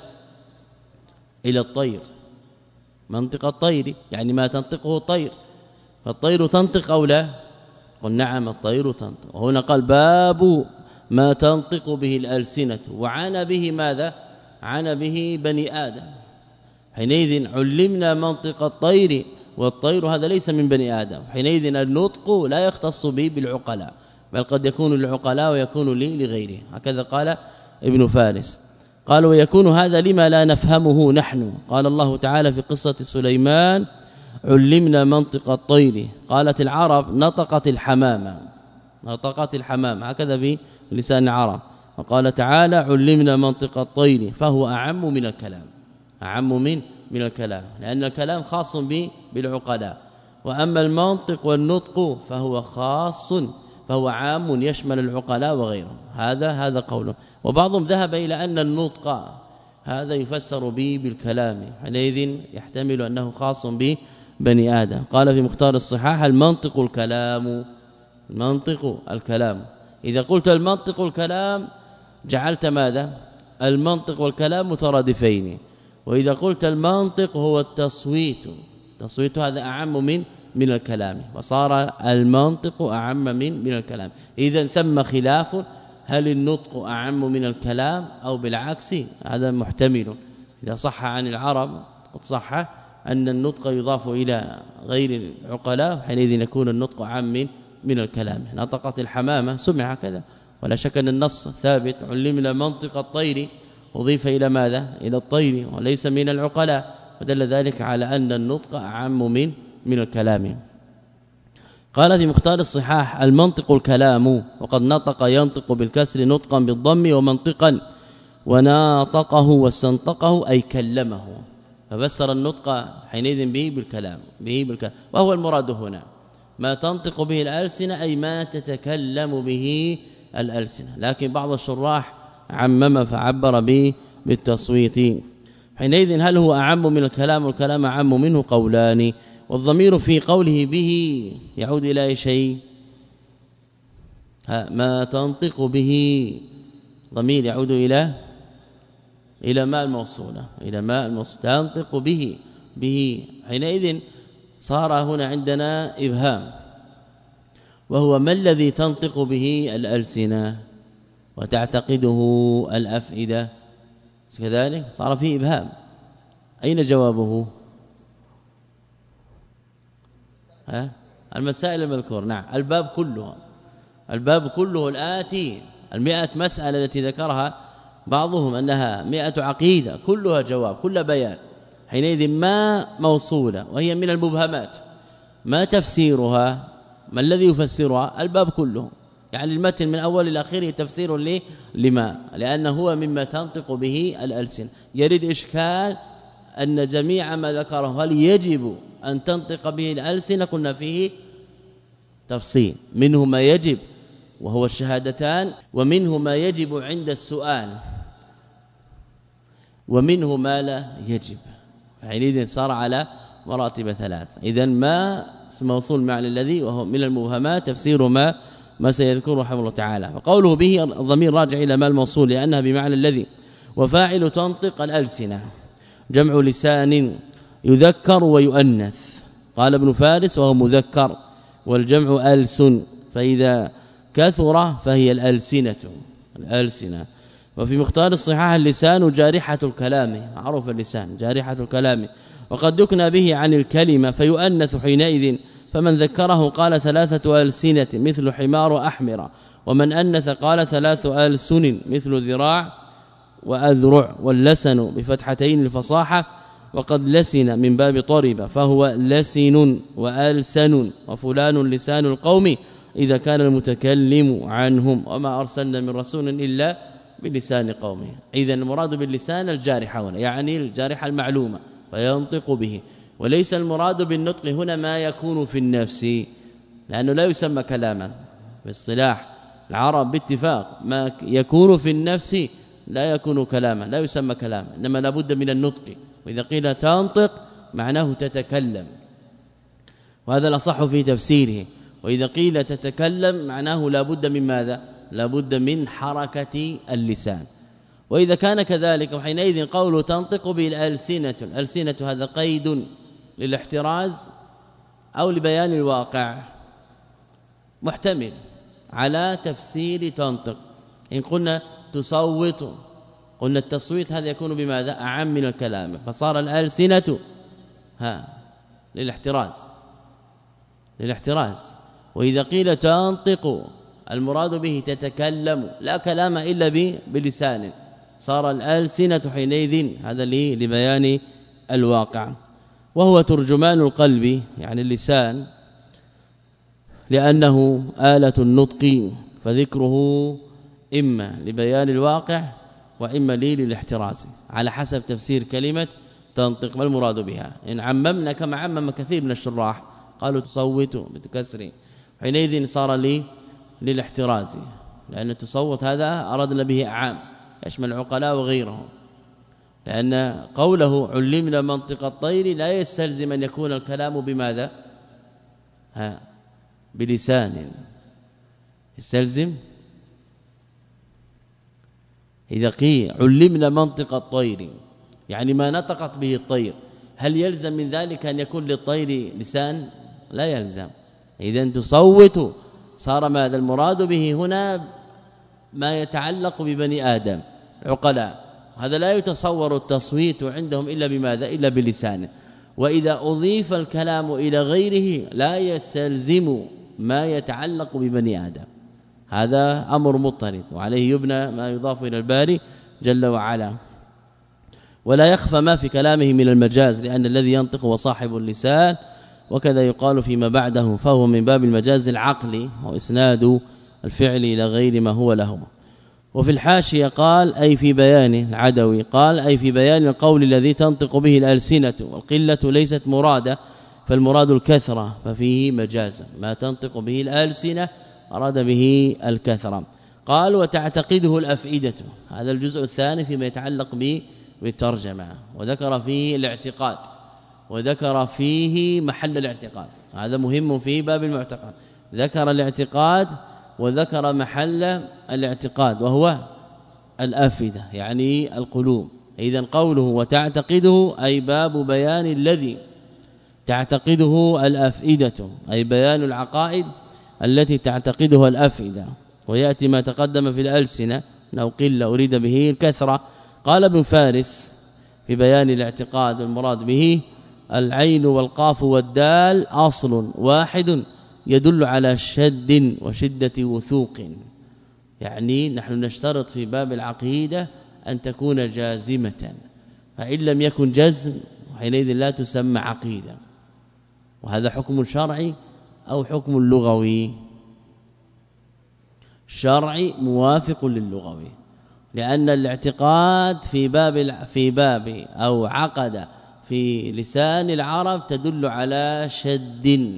إلى الطير، منطق الطير يعني ما تنطقه الطير، فالطير تنطق أو لا؟ قل نعم الطير تنطق. وهنا قال باب ما تنطق به الألسنة، وعانى به ماذا؟ عانى به بني آدم. حينئذ علمنا منطق الطير، والطير هذا ليس من بني آدم، حينئذ النطق لا يختص به بالعقلاء، بل قد يكون للعقلاء ويكون لغيره، هكذا قال ابن فارس. قال ويكون هذا لما لا نفهمه نحن. قال الله تعالى في قصة سليمان علمنا منطق الطير، قالت العرب نطقت الحمامة، نطقت الحمامة هكذا في لسان العرب. وقال تعالى علمنا منطق الطير، فهو أعم من الكلام، أعم من من الكلام، لأن الكلام خاص بالعقلاء، وأما المنطق والنطق فهو خاص فهو عام يشمل العقلاء وغيرهم. هذا هذا قوله. وبعضهم ذهب إلى أن النطق هذا يفسر به بالكلام، حينئذ يحتمل أنه خاص ببني آدم. قال في مختار الصحاح المنطق الكلام، المنطق الكلام. إذا قلت المنطق الكلام جعلت ماذا؟ المنطق والكلام مترادفين. وإذا قلت المنطق هو التصويت، تصويت هذا أعم من من الكلام، وصار المنطق أعم من من الكلام. إذا ثم خلاف هل النطق أعم من الكلام أو بالعكس، هذا محتمل. إذا صح عن العرب قد صح أن النطق يضاف إلى غير العقلاء، حينئذ يكون النطق أعم من من الكلام. نطقت الحمامة سمع كذا، ولا شك أن النص ثابت علمنا منطق الطير أضيف إلى ماذا؟ إلى الطير وليس من العقلاء، ودل ذلك على أن النطق أعم من من الكلام. قال في مختار الصحاح المنطق الكلام، وقد نطق ينطق بالكسر نطقا بالضم ومنطقا، وناطقه واستنطقه أي كلمه، ففسر النطق حينئذ به بالكلام، به بالكلام، وهو المراد هنا ما تنطق به الألسنة أي ما تتكلم به الألسنة. لكن بعض الشراح عمم فعبر به بالتصويت. حينئذ هل هو أعم من الكلام والكلام أعم منه؟ قولان. والضمير في قوله به يعود إلى أي شيء؟ ما تنطق به، ضمير يعود إلى إلى ما الموصولة، إلى ما الموصولة تنطق به به. حينئذ صار هنا عندنا إبهام، وهو ما الذي تنطق به الألسنة وتعتقده الأفئدة، كذلك صار فيه إبهام. أين جوابه؟ ها المسائل المذكورة. نعم الباب كله، الباب كله الآتي المئة مسألة التي ذكرها بعضهم أنها مئة عقيدة كلها جواب كل بيان. حينئذ ما موصولة وهي من المبهمات، ما تفسيرها؟ ما الذي يفسرها؟ الباب كله، يعني المتن من اول الى اخره تفسير ليه لما، لانه هو مما تنطق به الالسن. يريد اشكال ان جميع ما ذكره هل يجب ان تنطق به الالسن؟ قلنا فيه تفصيل، منه ما يجب وهو الشهادتان، ومنه ما يجب عند السؤال، ومنه ما لا يجب. حينئذ صار على مراتب ثلاث. اذا ما موصول معنى الذي وهو من المبهمات تفسير ما ما سيذكره رحمه الله تعالى. فقوله به الضمير راجع الى ما الموصول لانها بمعنى الذي، وفاعل تنطق الالسنه جمع لسان يذكر ويؤنث. قال ابن فارس وهو مذكر، والجمع ألسن، فإذا كثر فهي الألسنة الألسنة. وفي مختار الصحاح اللسان جارحة الكلام، معروف اللسان جارحة الكلام، وقد يكنى به عن الكلمة فيؤنث حينئذ، فمن ذكره قال ثلاثة ألسنة مثل حمار وأحمر، ومن أنث قال ثلاث ألسن مثل ذراع وأذرع. واللسن بفتحتين الفصاحة، وقد لسن من باب طرب، فهو لسن وألسن، وفلان لسان القوم إذا كان المتكلم عنهم، وما أرسلنا من رسول إلا بلسان قومه. إذن المراد باللسان الجارحة هنا، يعني الجارحة المعلومة فينطق به، وليس المراد بالنطق هنا ما يكون في النفس، لأنه لا يسمى كلاما باصطلاح العرب باتفاق، ما يكون في النفس لا يكون كلاما، لا يسمى كلاما، إنما لابد من النطق. وإذا قيل تنطق معناه تتكلم، وهذا الأصح في تفسيره. وإذا قيل تتكلم معناه لابد من ماذا؟ لابد من حركة اللسان. وإذا كان كذلك وحينئذ قوله تنطق بالألسنة، الألسنة هذا قيد للاحتراز أو لبيان الواقع، محتمل على تفسير تنطق. إن قلنا تصوت، قلنا التصويت هذا يكون بماذا؟ أعم من الكلام، فصار الألسنة ها للاحتراز للاحتراز. وإذا قيل تنطق المراد به تتكلم، لا كلام إلا بلسان، صار الألسنة حينئذ هذا لبيان الواقع. وهو ترجمان القلب يعني اللسان، لأنه آلة النطق، فذكره إما لبيان الواقع وإما لي للاحتراز، على حسب تفسير كلمة تنطق ما المراد بها. إن عممنا كما عمم كثير من الشراح قالوا تصوت بتكسر، حينئذ صار لي للاحتراز، لأن تصوت هذا أردنا به أعام يشمل العقلاء وغيرهم، لأن قوله علمنا منطق الطير لا يستلزم أن يكون الكلام بماذا؟ ها بلسان، يستلزم إذا قيل علمنا منطق الطير يعني ما نطقت به الطير، هل يلزم من ذلك أن يكون للطير لسان؟ لا يلزم. إذا تصوت صار ماذا المراد به هنا؟ ما يتعلق ببني آدم عقلاء، هذا لا يتصور التصويت عندهم إلا بماذا؟ إلا بلسانه. وإذا أضيف الكلام إلى غيره لا يستلزم ما يتعلق ببني آدم، هذا أمر مضطرد، وعليه يبنى ما يضاف إلى الباري جل وعلا. ولا يخفى ما في كلامه من المجاز، لأن الذي ينطق هو صاحب اللسان، وكذا يقال فيما بعده، فهو من باب المجاز العقلي وإسناد الفعل إلى غير ما هو له. وفي الحاشية قال أي في بيان العدوي قال أي في بيان القول الذي تنطق به الألسنة، والقلة ليست مرادة، فالمراد الكثرة، ففيه مجازا، ما تنطق به الألسنة أراد به الكثرة. قال وتعتقده الأفئدة، هذا الجزء الثاني فيما يتعلق به بالترجمة، وذكر فيه الاعتقاد، وذكر فيه محل الاعتقاد، هذا مهم في باب المعتقد، ذكر الاعتقاد وذكر محل الاعتقاد وهو الأفئدة يعني القلوب. إذن قوله وتعتقده أي باب بيان الذي تعتقده الأفئدة، أي بيان العقائد التي تعتقدها الأفئدة. ويأتي ما تقدم في الألسنة أو قلة أريد به الكثرة. قال ابن فارس في بيان الاعتقاد المراد به العين والقاف والدال أصل واحد يدل على شد وشدة وثوق، يعني نحن نشترط في باب العقيدة أن تكون جازمة، فإن لم يكن جزم حينئذ لا تسمى عقيدة. وهذا حكم شرعي أو حكم لغوي؟ شرعي موافق للغوي، لأن الاعتقاد في باب في باب أو عقد في لسان العرب تدل على شد.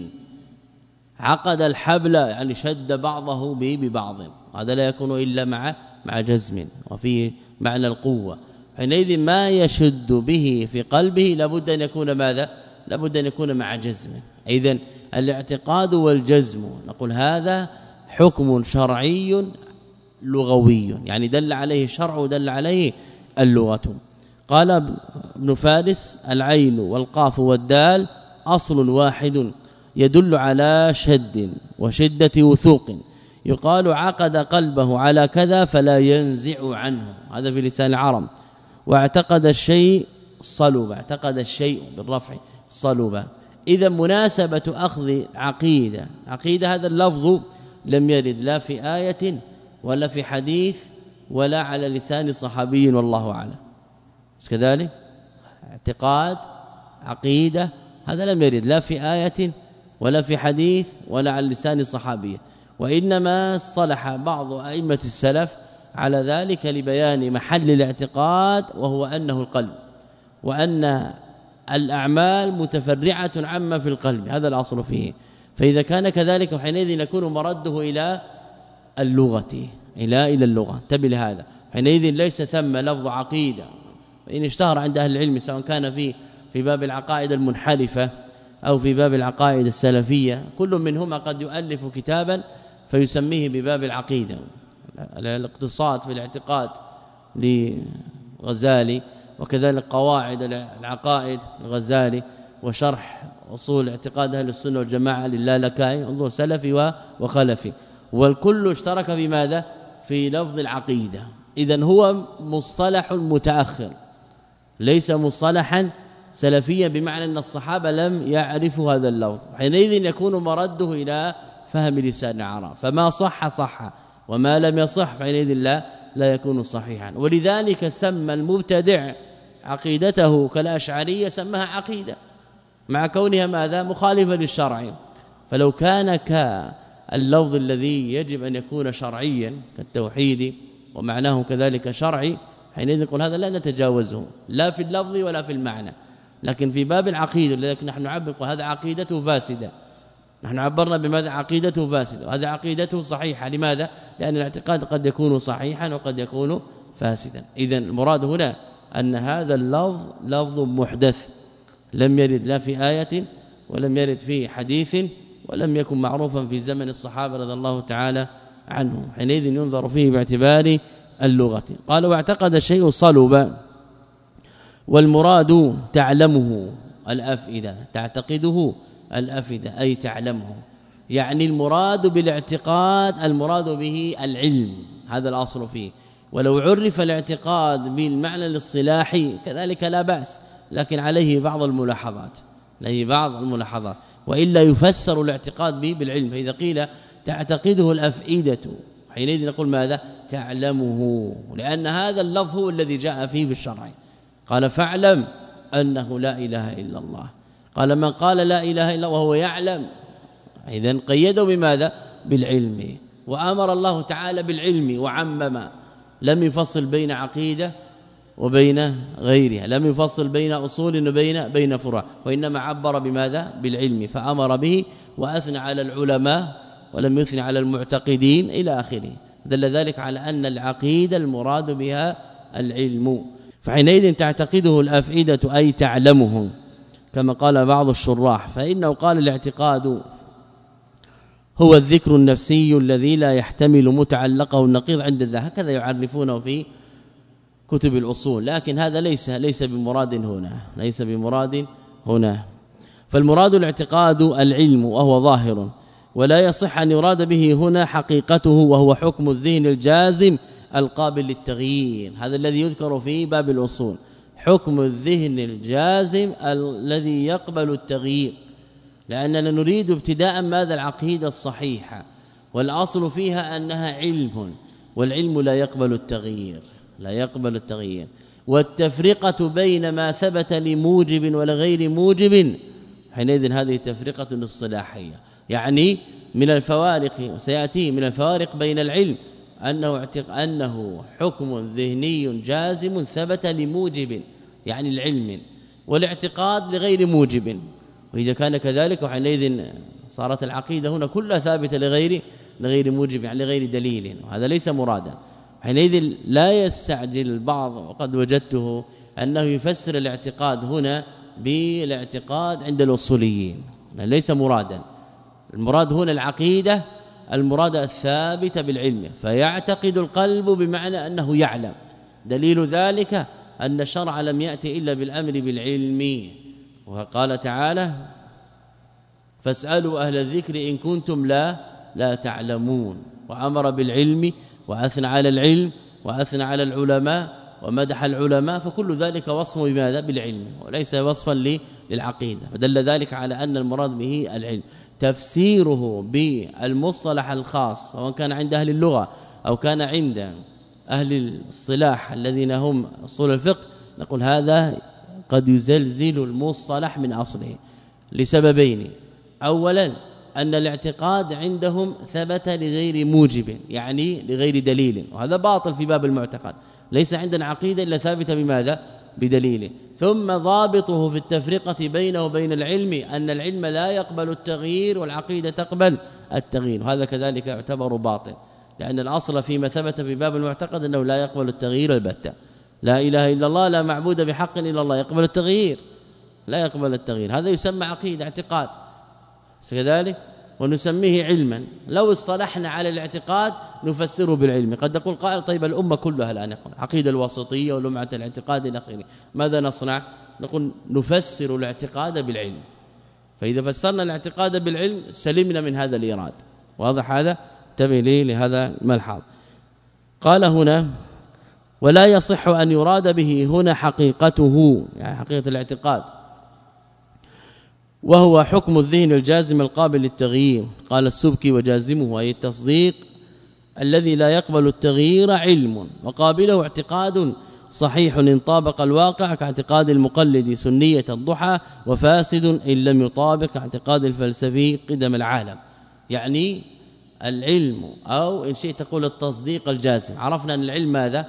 عقد الحبل يعني شد بعضه ببعض، هذا لا يكون إلا مع مع جزم وفيه معنى القوة. حينئذ ما يشد به في قلبه لابد أن يكون ماذا؟ لابد أن يكون مع جزم. إذن الاعتقاد والجزم نقول هذا حكم شرعي لغوي، يعني دل عليه الشرع ودل عليه اللغة. قال ابن فارس: العين والقاف والدال أصل واحد يدل على شد وشدة وثوق، يقال عقد قلبه على كذا فلا ينزع عنه، هذا في لسان العرب. واعتقد الشيء صلب، اعتقد الشيء بالرفع صلب. إذا مناسبة أخذ عقيدة عقيدة هذا اللفظ لم يرد لا في آية ولا في حديث ولا على لسان صحابي والله أعلم. كذلك اعتقاد عقيدة هذا لم يرد لا في آية ولا في حديث ولا على لسان صحابي، وإنما اصطلح بعض أئمة السلف على ذلك لبيان محل الاعتقاد، وهو أنه القلب، وأن الأعمال متفرعة عما في القلب، هذا الأصل فيه. فإذا كان كذلك حينئذ يكون مرده إلى اللغة إلى إلى اللغة. انتبه لهذا، حينئذ ليس ثم لفظ عقيدة، وإن اشتهر عند أهل العلم سواء كان في في باب العقائد المنحرفة أو في باب العقائد السلفية، كل منهما قد يؤلف كتابا فيسميه بباب العقيدة. الاقتصاد في الاعتقاد لغزالي، وكذلك قواعد العقائد الغزالي، وشرح أصول اعتقاد أهل السنة والجماعة للالكائي، انظر سلفي وخلفي، والكل اشترك في ماذا؟ في لفظ العقيدة. إذن هو مصطلح متأخر ليس مصطلحا سلفيا، بمعنى أن الصحابة لم يعرفوا هذا اللفظ، حينئذ يكون مرده إلى فهم لسان العرب، فما صح صح وما لم يصح حينئذ لا لا يكون صحيحا. ولذلك سمى المبتدع عقيدته كالأشعرية سماها عقيدة، مع كونها ماذا؟ مخالفة للشرع. فلو كان كاللفظ الذي يجب أن يكون شرعيا كالتوحيد ومعناه كذلك شرعي، حينئذ نقول هذا لا نتجاوزه لا في اللفظ ولا في المعنى. لكن في باب العقيدة لذلك نحن نعبر هذا عقيدته فاسدة، نحن عبرنا بماذا؟ عقيدته فاسدة، وهذا عقيدته صحيحة. لماذا؟ لأن الاعتقاد قد يكون صحيحا وقد يكون فاسدا. إذن المراد هنا أن هذا اللفظ لفظ محدث لم يرد لا في آية ولم يرد في حديث ولم يكن معروفا في زمن الصحابة رضي الله تعالى عنه، حينئذ ينظر فيه باعتبار اللغة. قال: واعتقد الشيء صلبا، والمراد تعلمه الأفئدة، تعتقده الأفئدة أي تعلمه، يعني المراد بالاعتقاد المراد به العلم، هذا الأصل فيه. ولو عرف الاعتقاد بالمعنى الاصطلاحي كذلك لا بأس، لكن عليه بعض الملاحظات عليه بعض الملاحظات وإلا يفسر الاعتقاد به بالعلم. فإذا قيل تعتقده الأفئدة حينئذ نقول ماذا؟ تعلمه، لأن هذا اللفظ هو الذي جاء فيه في الشرع. قال: فاعلم أنه لا إله إلا الله. قال: من قال لا إله إلا الله وهو يعلم، إذن قيده بماذا؟ بالعلم. وأمر الله تعالى بالعلم وعمم، لم يفصل بين عقيدة وبين غيرها، لم يفصل بين أصول وبين بين فروع، وإنما عبر بماذا؟ بالعلم، فأمر به وأثنى على العلماء ولم يثني على المعتقدين إلى آخره. دل ذلك على أن العقيدة المراد بها العلم. فحينئذ تعتقده الأفئدة أي تعلمه، كما قال بعض الشراح، فإنه قال الاعتقاد هو الذكر النفسي الذي لا يحتمل متعلقه النقيض عند الذهب، هكذا يعرفونه في كتب الأصول، لكن هذا ليس ليس بمراد هنا ليس بمراد هنا فالمراد الاعتقاد العلم وهو ظاهر، ولا يصح أن يراد به هنا حقيقته، وهو حكم الذهن الجازم القابل للتغيير. هذا الذي يذكر في باب الأصول، حكم الذهن الجازم الذي يقبل التغيير، لأننا نريد ابتداء ماذا؟ العقيدة الصحيحة، والأصل فيها أنها علم، والعلم لا يقبل التغيير لا يقبل التغيير والتفرقة بين ما ثبت لموجب ولغير موجب حينئذ هذه تفرقة اصطلاحية. يعني من الفوارق وسياتي من الفوارق بين العلم انه اعتق انه حكم ذهني جازم ثبت لموجب يعني العلم، والاعتقاد لغير موجب. واذا كان كذلك وحينئذ صارت العقيده هنا كلها ثابته لغير لغير موجب يعني لغير دليل، وهذا ليس مرادا. حينئذ لا يستعجل البعض، وقد وجدته انه يفسر الاعتقاد هنا بالاعتقاد عند الاصوليين، ليس مرادا. المراد هنا العقيدة المراد الثابتة بالعلم، فيعتقد القلب بمعنى أنه يعلم. دليل ذلك أن الشرع لم يأتي إلا بالأمر بالعلم، وقال تعالى فاسألوا أهل الذكر إن كنتم لا لا تعلمون، وأمر بالعلم وأثنى على العلم وأثنى على العلماء ومدح العلماء، فكل ذلك وصف بماذا؟ بالعلم، وليس وصفا للعقيدة. فدل ذلك على أن المراد به العلم. تفسيره بالمصطلح الخاص سواء كان عند أهل اللغة أو كان عند أهل الصلاح الذين هم أصول الفقه، نقول هذا قد يزلزل المصطلح من أصله لسببين. أولا أن الاعتقاد عندهم ثبت لغير موجب يعني لغير دليل، وهذا باطل في باب المعتقد. ليس عندنا عقيدة إلا ثابتة بماذا؟ بدليل. ثم ضابطه في التفرقة بينه وبين العلم أن العلم لا يقبل التغيير والعقيدة تقبل التغيير، وهذا كذلك يعتبر باطل، لأن الأصل فيما ثبت في باب المعتقد أنه لا يقبل التغيير البتة. لا إله إلا الله، لا معبود بحق إلا الله، يقبل التغيير؟ لا يقبل التغيير. هذا يسمى عقيدة اعتقاد كذلك، ونسميه علما. لو اصطلحنا على الاعتقاد نفسره بالعلم. قد يقول قائل طيب الأمة كلها الآن يقول عقيدة الواسطية ولمعة الاعتقاد إلى آخره، ماذا نصنع؟ نقول نفسر الاعتقاد بالعلم. فإذا فسرنا الاعتقاد بالعلم سلمنا من هذا الإيراد. واضح هذا؟ انتبه لي لهذا الملحظ. قال هنا ولا يصح أن يراد به هنا حقيقته يعني حقيقة الاعتقاد، وهو حكم الذهن الجازم القابل للتغيير. قال السبكي وجازمه أي التصديق الذي لا يقبل التغيير علم، وقابله اعتقاد صحيح إن طابق الواقع كاعتقاد المقلد سنية الضحى، وفاسد إن لم يطابق اعتقاد الفلسفي قدم العالم. يعني العلم أو إن شئت تقول التصديق الجازم. عرفنا أن العلم ماذا؟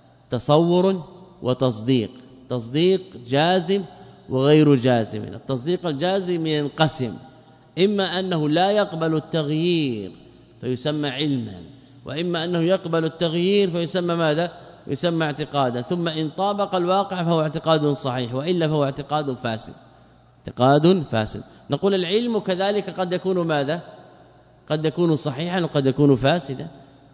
تصور وتصديق، تصديق جازم وغير جازم. التصديق الجازم ينقسم، إما أنه لا يقبل التغيير فيسمى علما، وإما أنه يقبل التغيير فيسمى ماذا؟ يسمى اعتقادا. ثم إن طابق الواقع فهو اعتقاد صحيح، وإلا فهو اعتقاد فاسد. اعتقاد فاسد. نقول العلم كذلك قد يكون ماذا؟ قد يكون صحيحا وقد يكون فاسدا.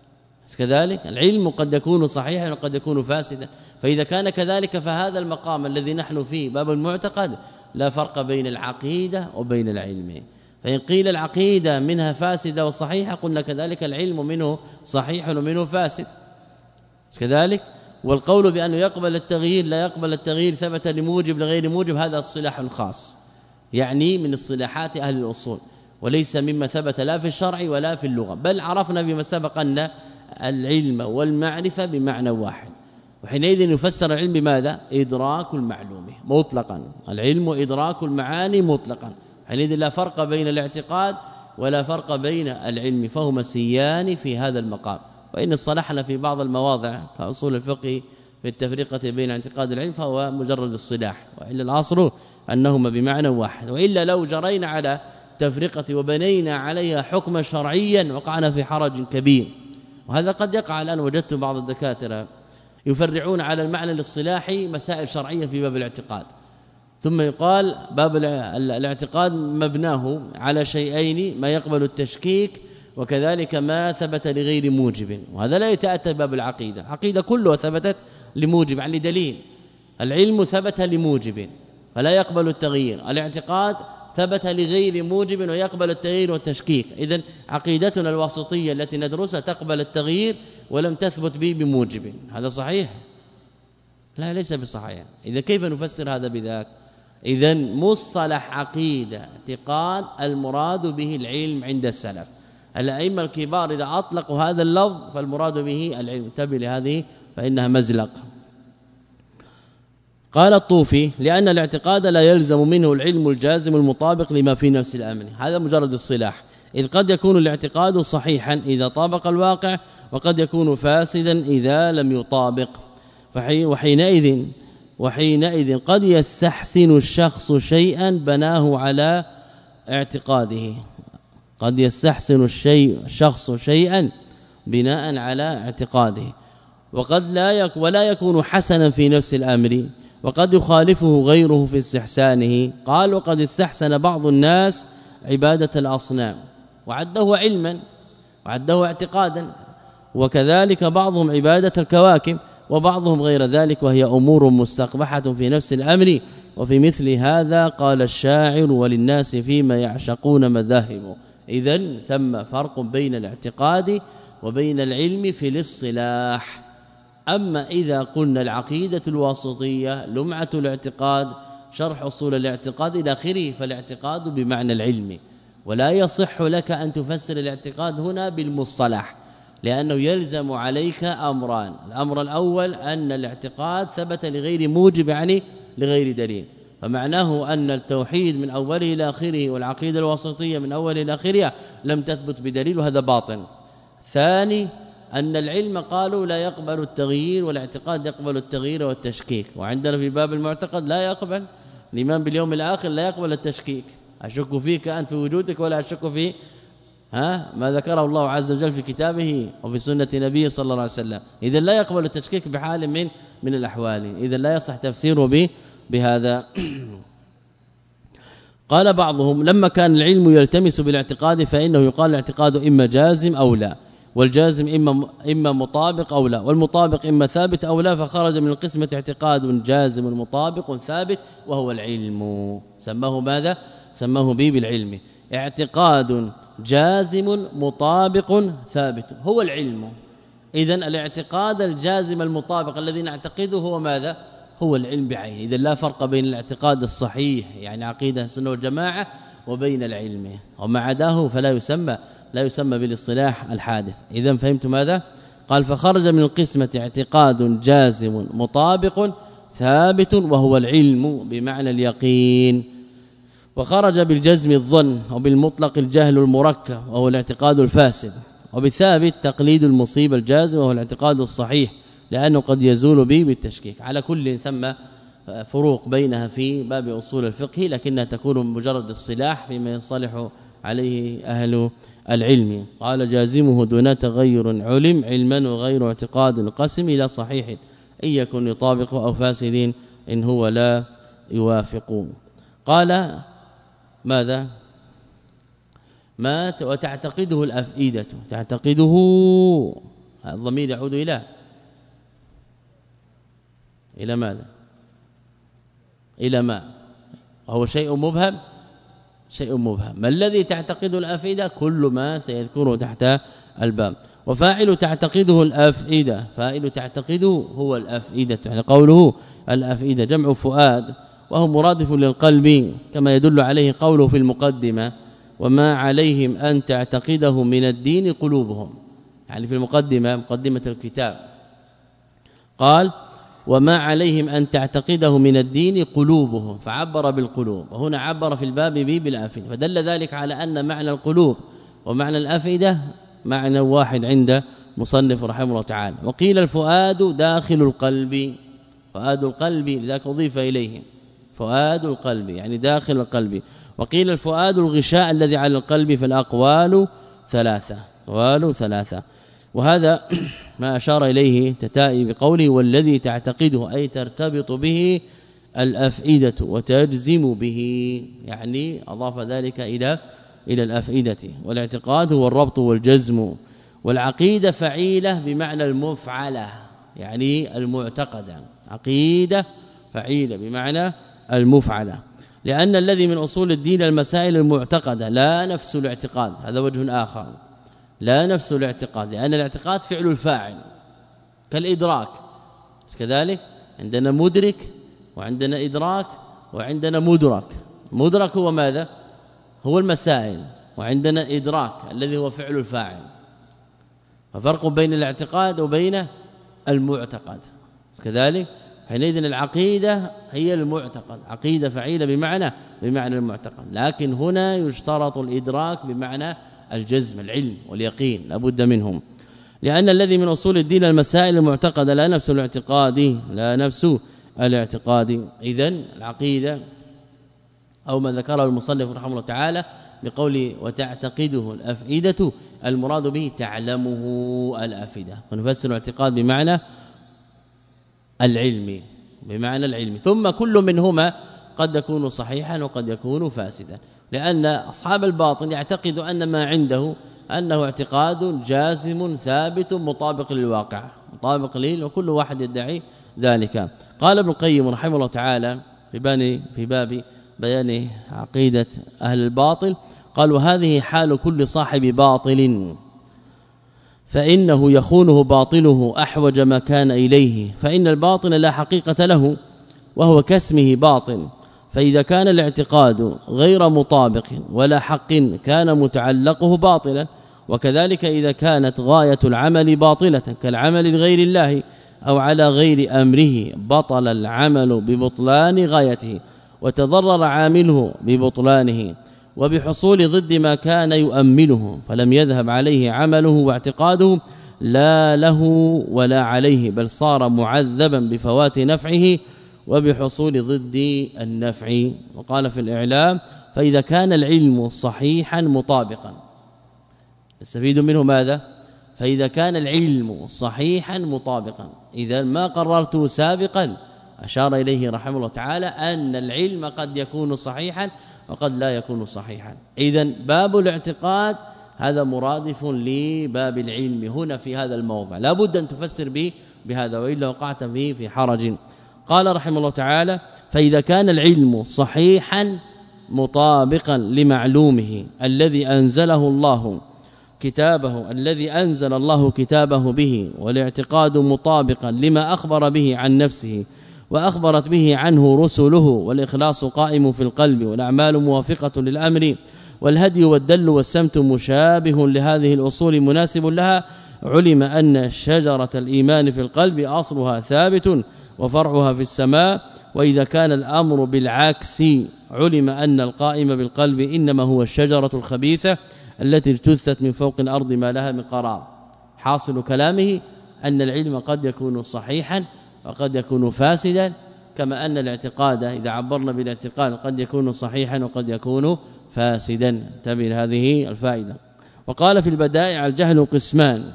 كذلك العلم قد يكون صحيحا وقد يكون فاسدا. فإذا كان كذلك فهذا المقام الذي نحن فيه باب المعتقد لا فرق بين العقيدة وبين العلم. فإن قيل العقيدة منها فاسدة وصحيحة قلنا كذلك العلم منه صحيح ومنه فاسد كذلك. والقول بأنه يقبل التغيير لا يقبل التغيير ثبت لموجب لغير موجب، هذا اصطلاح خاص يعني من اصطلاحات أهل الأصول، وليس مما ثبت لا في الشرع ولا في اللغة. بل عرفنا بما سبق أن العلم والمعرفة بمعنى واحد، وحينئذ يفسر العلم بماذا؟ إدراك المعلوم مطلقا. العلم إدراك المعاني مطلقا، حينئذ لا فرق بين الاعتقاد ولا فرق بين العلم، فهما سيان في هذا المقام. وإن اصطلحنا في بعض المواضع كأصول الفقه في التفرقة بين اعتقاد العلم فهو مجرد الصلاح، وإلا الأصل أنهما بمعنى واحد. وإلا لو جرينا على تفرقة وبنينا عليها حكما شرعيا وقعنا في حرج كبير. وهذا قد يقع الآن. وجدت بعض الدكاترة يفرعون على المعنى الاصطلاحي مسائل شرعية في باب الاعتقاد، ثم يقال باب الاعتقاد مبناه على شيئين: ما يقبل التشكيك وكذلك ما ثبت لغير موجب. وهذا لا يتأتى باب العقيدة. العقيدة كلها ثبتت لموجب يعني دليل. العلم ثبت لموجب فلا يقبل التغيير، الاعتقاد ثبت لغير موجب ويقبل التغيير والتشكيك. إذن عقيدتنا الواسطية التي ندرسها تقبل التغيير ولم تثبت به بموجب. هذا صحيح؟ لا، ليس بصحيح. إذا كيف نفسر هذا بذاك؟ إذن مصطلح عقيدة اعتقاد المراد به العلم عند السلف. الأئمة الكبار إذا أطلقوا هذا اللفظ فالمراد به العلم. انتبه لهذه فإنها مزلق. قال الطوفي لأن الاعتقاد لا يلزم منه العلم الجازم المطابق لما في نفس الأمر، هذا مجرد الصلاح، إذ قد يكون الاعتقاد صحيحا إذا طابق الواقع، وقد يكون فاسدا إذا لم يطابق. وحينئذ وحينئذ قد يستحسن الشخص شيئا بناه على اعتقاده، قد يستحسن الشيء الشخص شيئا بناء على اعتقاده، وقد لا يك ولا يكون حسنا في نفس الأمر، وقد يخالفه غيره في استحسانه. قال وقد استحسن بعض الناس عبادة الأصنام وعده علما وعده اعتقادا، وكذلك بعضهم عبادة الكواكب وبعضهم غير ذلك، وهي أمور مستقبحة في نفس الأمر. وفي مثل هذا قال الشاعر وللناس فيما يعشقون مذاهب. إذن ثم فرق بين الاعتقاد وبين العلم في الاصطلاح. أما إذا قلنا العقيدة الواسطية لمعة الاعتقاد شرح أصول الاعتقاد إلى آخره، فالاعتقاد بمعنى العلم، ولا يصح لك أن تفسر الاعتقاد هنا بالمصطلح، لأنه يلزم عليك أمران. الأمر الأول أن الاعتقاد ثبت لغير موجب يعني لغير دليل، فمعناه أن التوحيد من أوله إلى آخره والعقيدة الواسطية من أوله إلى آخرها لم تثبت بدليل، وهذا باطن. ثاني أن العلم قالوا لا يقبل التغيير، والاعتقاد يقبل التغيير والتشكيك، وعندنا في باب المعتقد لا يقبل الإيمان باليوم الآخر، لا يقبل التشكيك، أشك فيك أنت في وجودك ولا أشك في ها ما ذكره الله عز وجل في كتابه وفي سنة نبيه صلى الله عليه وسلم. إذا لا يقبل التشكيك بحال من من الأحوال، إذا لا يصح تفسيره به بهذا. قال بعضهم لما كان العلم يلتمس بالاعتقاد فإنه يقال الاعتقاد إما جازم أو لا، والجازم إما إما مطابق أو لا، والمطابق إما ثابت أو لا، فخرج من القسمة اعتقاد جازم مطابق ثابت وهو العلم. سماه ماذا؟ سماه به بالعلم، اعتقاد جازم مطابق ثابت هو العلم. إذن الاعتقاد الجازم المطابق الذي نعتقده هو ماذا؟ هو العلم بعينه. إذن لا فرق بين الاعتقاد الصحيح يعني عقيدة السنة والجماعة وبين العلم، وما عداه فلا يسمى لا يسمى بالاصطلاح الحادث. إذن فهمت ماذا؟ قال فخرج من القسمة اعتقاد جازم مطابق ثابت وهو العلم بمعنى اليقين، وخرج بالجزم الظن، وبالمطلق الجهل المركب وهو الاعتقاد الفاسد، وبالثابت تقليد المصيبة الجازم وهو الاعتقاد الصحيح لأنه قد يزول به بالتشكيك. على كل ثم فروق بينها في باب أصول الفقه، لكنها تكون مجرد الصلاح فيما يصلح عليه أهل العلم. قال جازمه دون تغير علم علما وغير اعتقاد قسم إلى صحيح إن يكن يطابق أو فاسد إن هو لا يوافق. قال ماذا؟ ما وتعتقده الأفئدة، تعتقده الضمير يعود إلى إلى ماذا؟ إلى ما وهو شيء مبهم، شيء مبهم. ما الذي تعتقده الأفئدة؟ كل ما سيذكره تحت الباب. وفاعل تعتقده الأفئدة، فاعل تعتقده هو الأفئدة، يعني قوله الأفئدة جمع فؤاد وهو مرادف للقلب، كما يدل عليه قوله في المقدمة وما عليهم أن تعتقده من الدين قلوبهم، يعني في المقدمة مقدمة الكتاب قال وما عليهم أن تعتقده من الدين قلوبهم، فعبر بالقلوب، وهنا عبر في الباب به بالأفئدة، فدل ذلك على أن معنى القلوب ومعنى الأفئدة معنى واحد عند مصنف رحمه الله تعالى. وقيل الفؤاد داخل القلب، فؤاد القلب لذلك أضيف إليه فؤاد القلب يعني داخل القلب. وقيل الفؤاد الغشاء الذي على القلب، فالأقوال ثلاثة، أقوال ثلاثة. وهذا ما أشار إليه تتائي بقوله والذي تعتقده أي ترتبط به الأفئدة وتجزم به، يعني أضاف ذلك إلى إلى الأفئدة. والاعتقاد هو الربط والجزم، والعقيدة فعيلة بمعنى المفعلة يعني المعتقدة، عقيدة فعيلة بمعنى المفعلة، لأن الذي من أصول الدين المسائل المعتقدة لا نفس الاعتقاد، هذا وجه آخر، لا نفس الاعتقاد، لأن الاعتقاد فعل الفاعل كالإدراك كذلك، عندنا مدرك وعندنا إدراك وعندنا مدرك. مدرك هو ماذا؟ هو المسائل، وعندنا إدراك الذي هو فعل الفاعل. ففرق بين الاعتقاد وبين المعتقد كذلك. حينئذ العقيدة هي المعتقد، عقيدة فعيلة بمعنى بمعنى المعتقد، لكن هنا يشترط الإدراك بمعنى الجزم، العلم واليقين لابد منهم، لأن الذي من أصول الدين المسائل المعتقدة لا نفس الاعتقاد لا نفس الاعتقاد. إذن العقيدة أو ما ذكره المصنف رحمه الله تعالى بقوله وتعتقده الأفئدة المراد به تعلمه الأفئدة، ونفسر الاعتقاد بمعنى العلم بمعنى العلم. ثم كل منهما قد يكون صحيحا وقد يكون فاسدا، لأن أصحاب الباطل يعتقد أن ما عنده أنه اعتقاد جازم ثابت مطابق للواقع مطابق ليه، وكل واحد يدعي ذلك. قال ابن القيم رحمه الله تعالى في باب في باب بيان عقيدة أهل الباطل قال وهذه حال كل صاحب باطل، فإنه يخونه باطله أحوج ما كان إليه، فإن الباطل لا حقيقة له وهو كاسمه باطل، فإذا كان الاعتقاد غير مطابق ولا حق كان متعلقه باطلا، وكذلك إذا كانت غاية العمل باطلة كالعمل لغير الله أو على غير أمره بطل العمل ببطلان غايته وتضرر عامله ببطلانه وبحصول ضد ما كان يؤمله، فلم يذهب عليه عمله واعتقاده لا له ولا عليه، بل صار معذبا بفوات نفعه وبحصول ضد النفع. وقال في الإعلام فإذا كان العلم صحيحا مطابقا، نستفيد منه ماذا؟ فإذا كان العلم صحيحا مطابقا، إذا ما قررت سابقا أشار إليه رحمه الله تعالى أن العلم قد يكون صحيحا وقد لا يكون صحيحا. إذن باب الاعتقاد هذا مرادف لباب العلم هنا في هذا الموضع، لا بد أن تفسر به بهذا وإلا وقعت به في حرج. قال رحمه الله تعالى فإذا كان العلم صحيحا مطابقا لمعلومه الذي أنزله الله كتابه الذي أنزل الله كتابه به، والاعتقاد مطابقا لما أخبر به عن نفسه وأخبرت به عنه رسله، والإخلاص قائم في القلب والأعمال موافقة للأمر، والهدي والدل والسمت مشابه لهذه الأصول مناسب لها، علم أن شجرة الإيمان في القلب أصلها ثابت وفرعها في السماء. وإذا كان الأمر بالعكس علم أن القائم بالقلب إنما هو الشجرة الخبيثة التي اجتثت من فوق الأرض ما لها من قرار. حاصل كلامه أن العلم قد يكون صحيحا وقد يكون فاسدا، كما أن الاعتقاد إذا عبرنا بالاعتقاد قد يكون صحيحا وقد يكون فاسدا. انتبه هذه الفائدة. وقال في البدائع الجهل قسمان: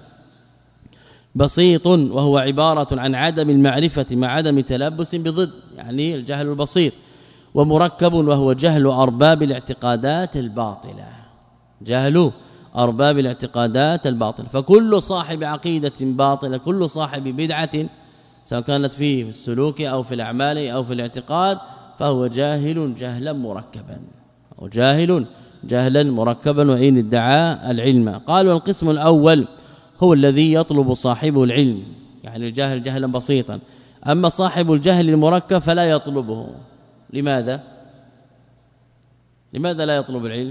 بسيط وهو عبارة عن عدم المعرفة مع عدم تلبس بضد، يعني الجهل البسيط، ومركب وهو جهل أرباب الاعتقادات الباطلة، جهل أرباب الاعتقادات الباطلة. فكل صاحب عقيدة باطلة، كل صاحب بدعة سواء كانت في السلوك أو في الأعمال أو في الاعتقاد، فهو جاهل جهلا مركبا، أو جاهل جهلا مركبا وإن ادعى العلم. قالوا القسم الأول هو الذي يطلب صاحبه العلم، يعني الجاهل جهلا بسيطا، أما صاحب الجهل المركب فلا يطلبه. لماذا؟ لماذا لا يطلب العلم؟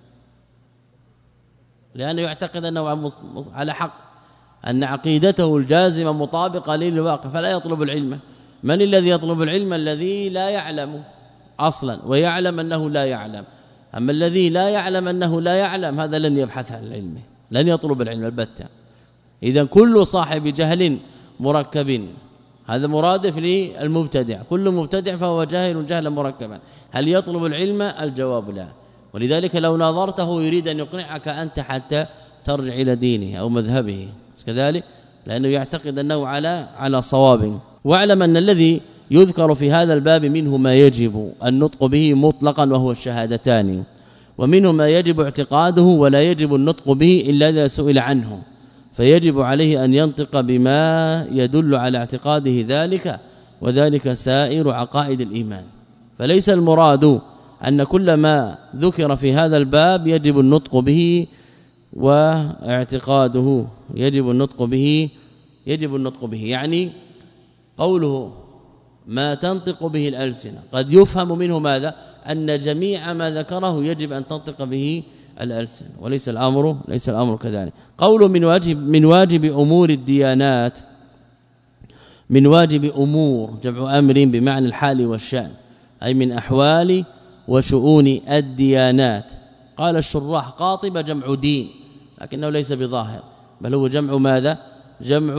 لأنه يعتقد أنه على حق، أن عقيدته الجازمة مطابقة للواقع، فلا يطلب العلم. من الذي يطلب العلم؟ الذي لا يعلم أصلا ويعلم أنه لا يعلم. أما الذي لا يعلم أنه لا يعلم هذا لن يبحث عن العلم، لن يطلب العلم البتة. إذا كل صاحب جهل مركب هذا مرادف للمبتدع، كل مبتدع فهو جاهل جهلا مركبا. هل يطلب العلم؟ الجواب لا. ولذلك لو ناظرته يريد أن يقنعك أنت حتى ترجع إلى دينه أو مذهبه كذلك، لأنه يعتقد أنه على على صواب. واعلم أن الذي يذكر في هذا الباب منه ما يجب النطق به مطلقا وهو الشهادتان، ومنه ما يجب اعتقاده ولا يجب النطق به إلا إذا سئل عنه، فيجب عليه أن ينطق بما يدل على اعتقاده ذلك، وذلك سائر عقائد الإيمان. فليس المراد أن كل ما ذكر في هذا الباب يجب النطق به واعتقاده، يجب النطق به يجب النطق به يعني قوله ما تنطق به الألسنة قد يفهم منه ماذا؟ أن جميع ما ذكره يجب أن تنطق به الألسنة، وليس الأمر ليس الأمر كذلك. قول من واجب من واجب أمور الديانات من واجب أمور جمع أمر بمعنى الحال والشأن أي من أحوال وشؤون الديانات. قال الشراح قاطبة جمع دين لكنه ليس بظاهر بل هو جمع ماذا؟ جمع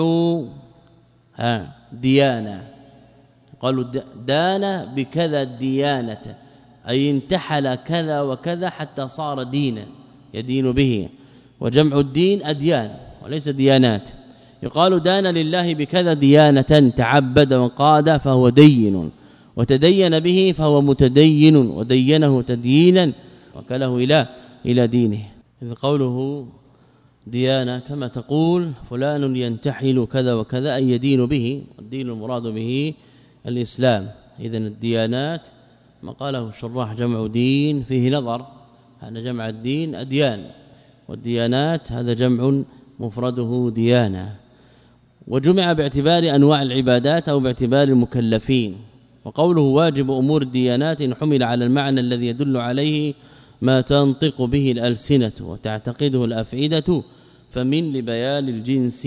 ها ديانة. قالوا دان بكذا ديانة أي انتحل كذا وكذا حتى صار دينا يدين به، وجمع الدين أديان وليس ديانات. يقال دان لله بكذا ديانة تعبد وقاد فهو دين، وتدين به فهو متدين، ودينه تدينا وكله إلى إلى دينه. إذ قوله ديانة كما تقول فلان ينتحل كذا وكذا أي يدين به، والدين المراد به الإسلام. إذن الديانات ما قاله الشراح جمع دين فيه نظر، أن جمع الدين أديان، والديانات هذا جمع مفرده ديانة. وجمع باعتبار أنواع العبادات أو باعتبار المكلفين. وقوله واجب أمور الديانات حمل على المعنى الذي يدل عليه ما تنطق به الألسنة وتعتقده الأفئدة، فمن لبيان الجنس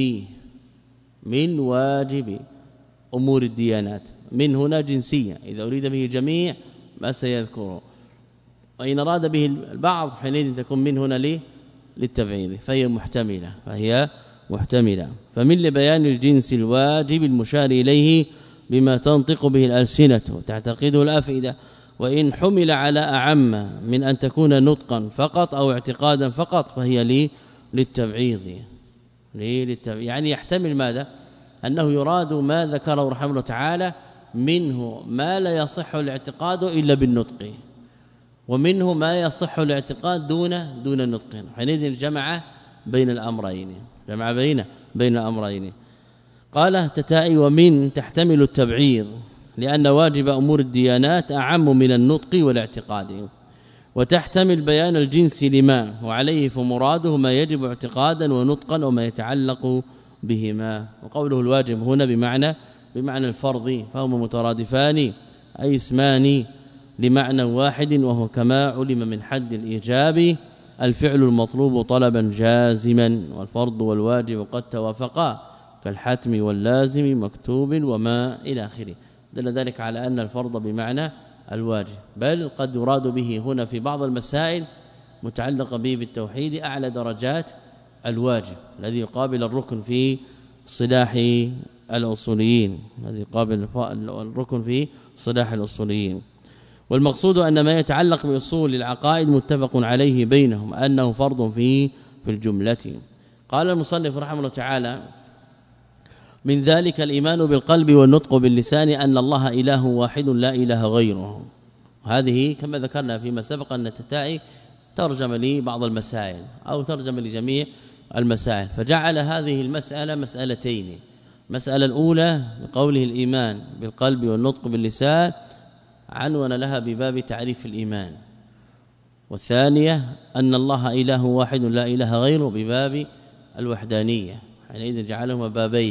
من واجب أمور الديانات. من هنا جنسية إذا أريد به جميع ما سيذكره، وإن أراد به البعض حينئذ تكون من هنا ليه للتبعيض، فهي محتملة فهي محتملة. فمن لبيان الجنس الواجب المشار إليه بما تنطق به الألسنة وتعتقده الأفئدة، وإن حمل على أعم من أن تكون نطقا فقط أو اعتقادا فقط فهي لي للتبعيض. لي للتبعيض يعني يحتمل ماذا؟ أنه يراد ما ذكره رحمه الله تعالى منه ما لا يصح الاعتقاد إلا بالنطق، ومنه ما يصح الاعتقاد دون دون النطق. حينئذ جمع بين الأمرين جمع بين بين الأمرين. قال تتائي ومن تحتمل التبعيض لأن واجب أمور الديانات أعم من النطق والاعتقاد، وتحتمل بيان الجنس لما وعليه فمراده ما يجب اعتقادا ونطقا وما يتعلق بهما. وقوله الواجب هنا بمعنى بمعنى الفرض، فهما مترادفان أي اسمان لمعنى واحد، وهو كما علم من حد الإيجاب الفعل المطلوب طلبا جازما، والفرض والواجب قد توافقا كالحتم واللازم مكتوب وما إلى آخره. دل ذلك على أن الفرض بمعنى الواجب، بل قد يراد به هنا في بعض المسائل متعلقة به بالتوحيد أعلى درجات الواجب الذي يقابل الركن في صلاح الأصوليين، الذي يقابل الركن في صلاح الأصوليين. والمقصود أن ما يتعلق بأصول العقائد متفق عليه بينهم أنه فرض في في الجملة. قال المصنف رحمه الله تعالى من ذلك الإيمان بالقلب والنطق باللسان أن الله إله واحد لا إله غيره. هذه كما ذكرنا فيما سبق أن التتائي ترجم لي بعض المسائل أو ترجم لجميع المسائل، فجعل هذه المسألة مسألتين. مسألة الأولى بقوله الإيمان بالقلب والنطق باللسان عنون لها بباب تعريف الإيمان، والثانية أن الله إله واحد لا إله غيره بباب الوحدانية. حينئذ جعلهما بابين،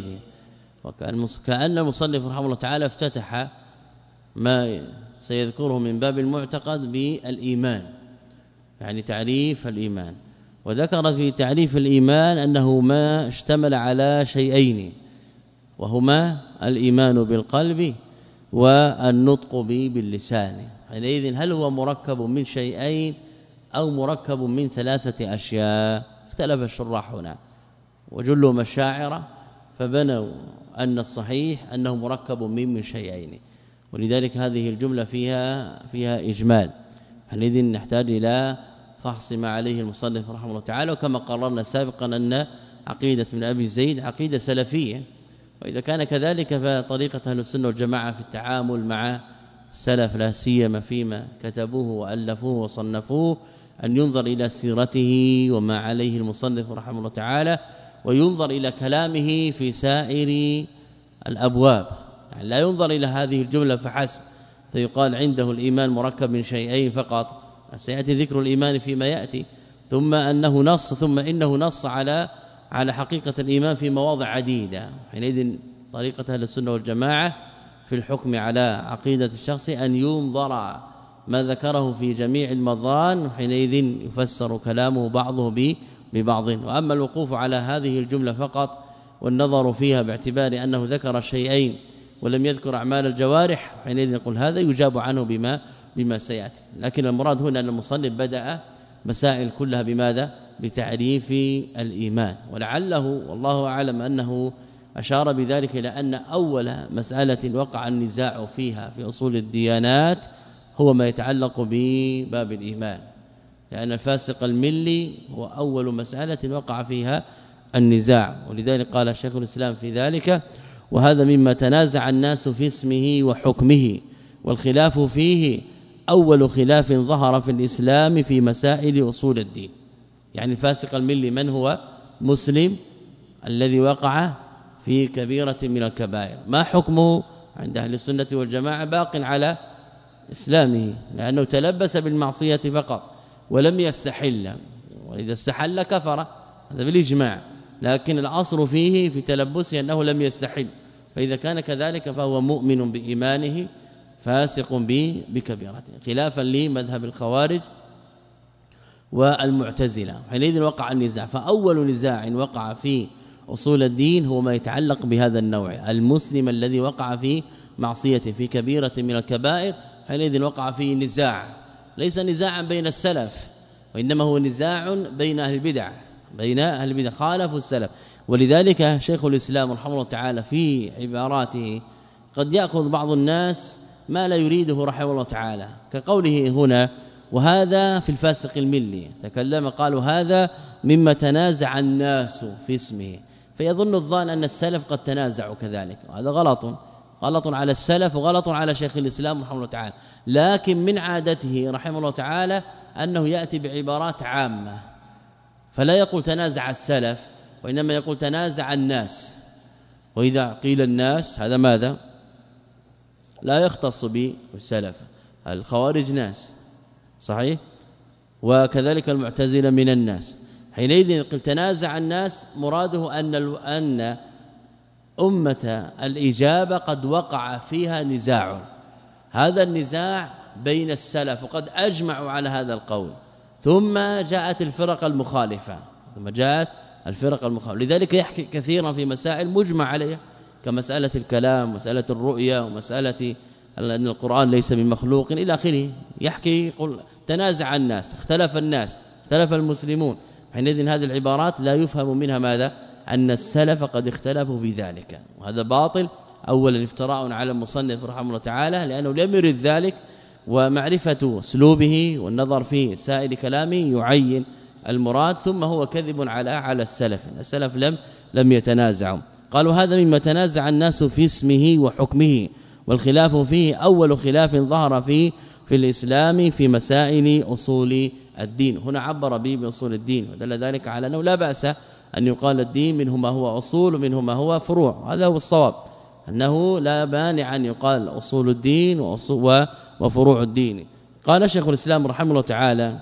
وكأن المصنف رحمه الله تعالى افتتح ما سيذكره من باب المعتقد بالإيمان، يعني تعريف الإيمان. وذكر في تعريف الإيمان أنه ما اشتمل على شيئين، وهما الإيمان بالقلب والنطق به باللسان. حينئذ هل هو مركب من شيئين أو مركب من ثلاثة أشياء؟ اختلف الشراح هنا، وجل مشاعر فبنوا أن الصحيح أنه مركب من من شيئين، ولذلك هذه الجملة فيها فيها إجمال. حينئذ نحتاج إلى فحص ما عليه المصنف رحمه الله تعالى. وكما قررنا سابقا أن عقيدة من أبي زيد عقيدة سلفية، وإذا كان كذلك فطريقة أهل السنة والجماعة في التعامل مع السلف لا سيما فيما كتبوه وألفوه وصنفوه أن ينظر إلى سيرته وما عليه المصنف رحمه الله تعالى، وينظر إلى كلامه في سائر الأبواب، يعني لا ينظر إلى هذه الجملة فحسب فيقال عنده الإيمان مركب من شيئين فقط. سيأتي ذكر الإيمان فيما يأتي، ثم أنه نص ثم إنه نص على على حقيقة الإيمان في مواضع عديدة. حينئذ طريقة أهل السنة والجماعة في الحكم على عقيدة الشخص أن ينظر ما ذكره في جميع المضان، حينئذ يفسر كلامه بعضه ببعض. وأما الوقوف على هذه الجملة فقط والنظر فيها باعتبار أنه ذكر شيئين ولم يذكر أعمال الجوارح حينئذ نقول هذا يجاب عنه بما بما سياتي. لكن المراد هنا أن المصنف بدأ مسائل كلها بماذا؟ بتعريف الإيمان، ولعله والله أعلم أنه أشار بذلك إلى أن أول مسألة وقع النزاع فيها في أصول الديانات هو ما يتعلق بباب الإيمان، لأن الفاسق الملي هو أول مسألة وقع فيها النزاع، ولذلك قال الشيخ الإسلام في ذلك: وهذا مما تنازع الناس في اسمه وحكمه، والخلاف فيه أول خلاف ظهر في الإسلام في مسائل أصول الدين. يعني الفاسق الملي من هو؟ مسلم الذي وقع في كبيرة من الكبائر، ما حكمه عند أهل السنة والجماعة؟ باق على إسلامه، لأنه تلبس بالمعصية فقط ولم يستحل، وإذا استحل كفر، هذا بالإجماع، لكن الأصل فيه في تلبسه أنه لم يستحل، فإذا كان كذلك فهو مؤمن بإيمانه فاسق بكبيرته، خلافا لمذهب الخوارج والمعتزلة. حينئذ وقع النزاع، فأول نزاع وقع في أصول الدين هو ما يتعلق بهذا النوع، المسلم الذي وقع في معصية في كبيرة من الكبائر، حينئذ وقع فيه نزاع، ليس نزاعا بين السلف، وإنما هو نزاع بين أهل البدع، بين أهل البدع خالفوا السلف. ولذلك شيخ الإسلام رحمه الله تعالى في عباراته قد يأخذ بعض الناس ما لا يريده رحمه الله تعالى، كقوله هنا: وهذا في الفاسق الملي، تكلم قالوا هذا مما تنازع الناس في اسمه، فيظن الظان أن السلف قد تنازعوا كذلك، وهذا غلط، غلط على السلف وغلط على شيخ الإسلام رحمه الله تعالى. لكن من عادته رحمه الله تعالى أنه يأتي بعبارات عامة، فلا يقول تنازع السلف، وإنما يقول تنازع الناس. وإذا قيل الناس هذا ماذا؟ لا يختص بالسلف، الخوارج ناس صحيح، وكذلك المعتزلة من الناس. حينئذ يقول تنازع الناس، مراده أن أن أمة الإجابة قد وقع فيها نزاع، هذا النزاع بين السلف وقد أجمعوا على هذا القول، ثم جاءت الفرق المخالفة ثم جاءت الفرق المخالفة لذلك يحكي كثيرا في مسائل مجمع عليها، كمسألة الكلام، مسألة الرؤية، ومسألة أن القرآن ليس بمخلوق إلى آخره. يحكي يقول تنازع الناس، اختلف الناس، اختلف المسلمون، حينئذ هذه العبارات لا يفهم منها ماذا؟ أن السلف قد اختلفوا في ذلك، وهذا باطل. أولا افتراء على المصنف رحمه الله تعالى، لأنه لم يرد ذلك، ومعرفة اسلوبه والنظر في سائر كلامه يعين المراد، ثم هو كذب على على السلف، السلف لم لم يتنازعوا. قالوا هذا مما تنازع الناس في اسمه وحكمه، والخلاف فيه أول خلاف ظهر فيه في الإسلام في مسائل أصول الدين. هنا عبر به بأصول الدين، ودل ذلك على أنه لا بأس أن يقال الدين منه ما هو أصول ومنه ما هو فروع، هذا هو الصواب، أنه لا مانع أن يقال أصول الدين وفروع الدين. قال شيخ الإسلام رحمه الله تعالى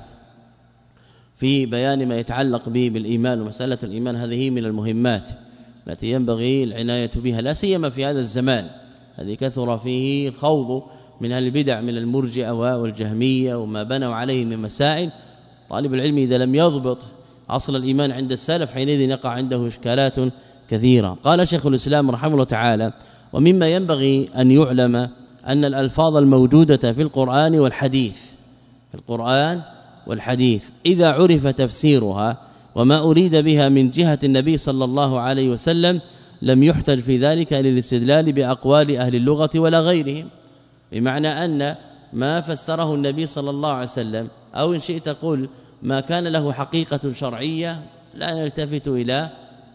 في بيان ما يتعلق به بالإيمان، ومسألة الإيمان هذه من المهمات التي ينبغي العناية بها، لا سيما في هذا الزمان الذي كثر فيه الخوض من أهل البدع من المرجئة والجهمية وما بنوا عليه من مسائل. طالب العلم إذا لم يضبط أصل الإيمان عند السلف حينئذ يقع عنده إشكالات كثيرة. قال شيخ الإسلام رحمه الله تعالى: ومما ينبغي أن يعلم أن الألفاظ الموجودة في القرآن والحديث في القرآن والحديث إذا عرف تفسيرها وما أريد بها من جهة النبي صلى الله عليه وسلم لم يحتج في ذلك للاستدلال بأقوال أهل اللغة ولا غيرهم، بمعنى أن ما فسره النبي صلى الله عليه وسلم، أو إن شئت قل ما كان له حقيقة شرعية، لا نلتفت إلى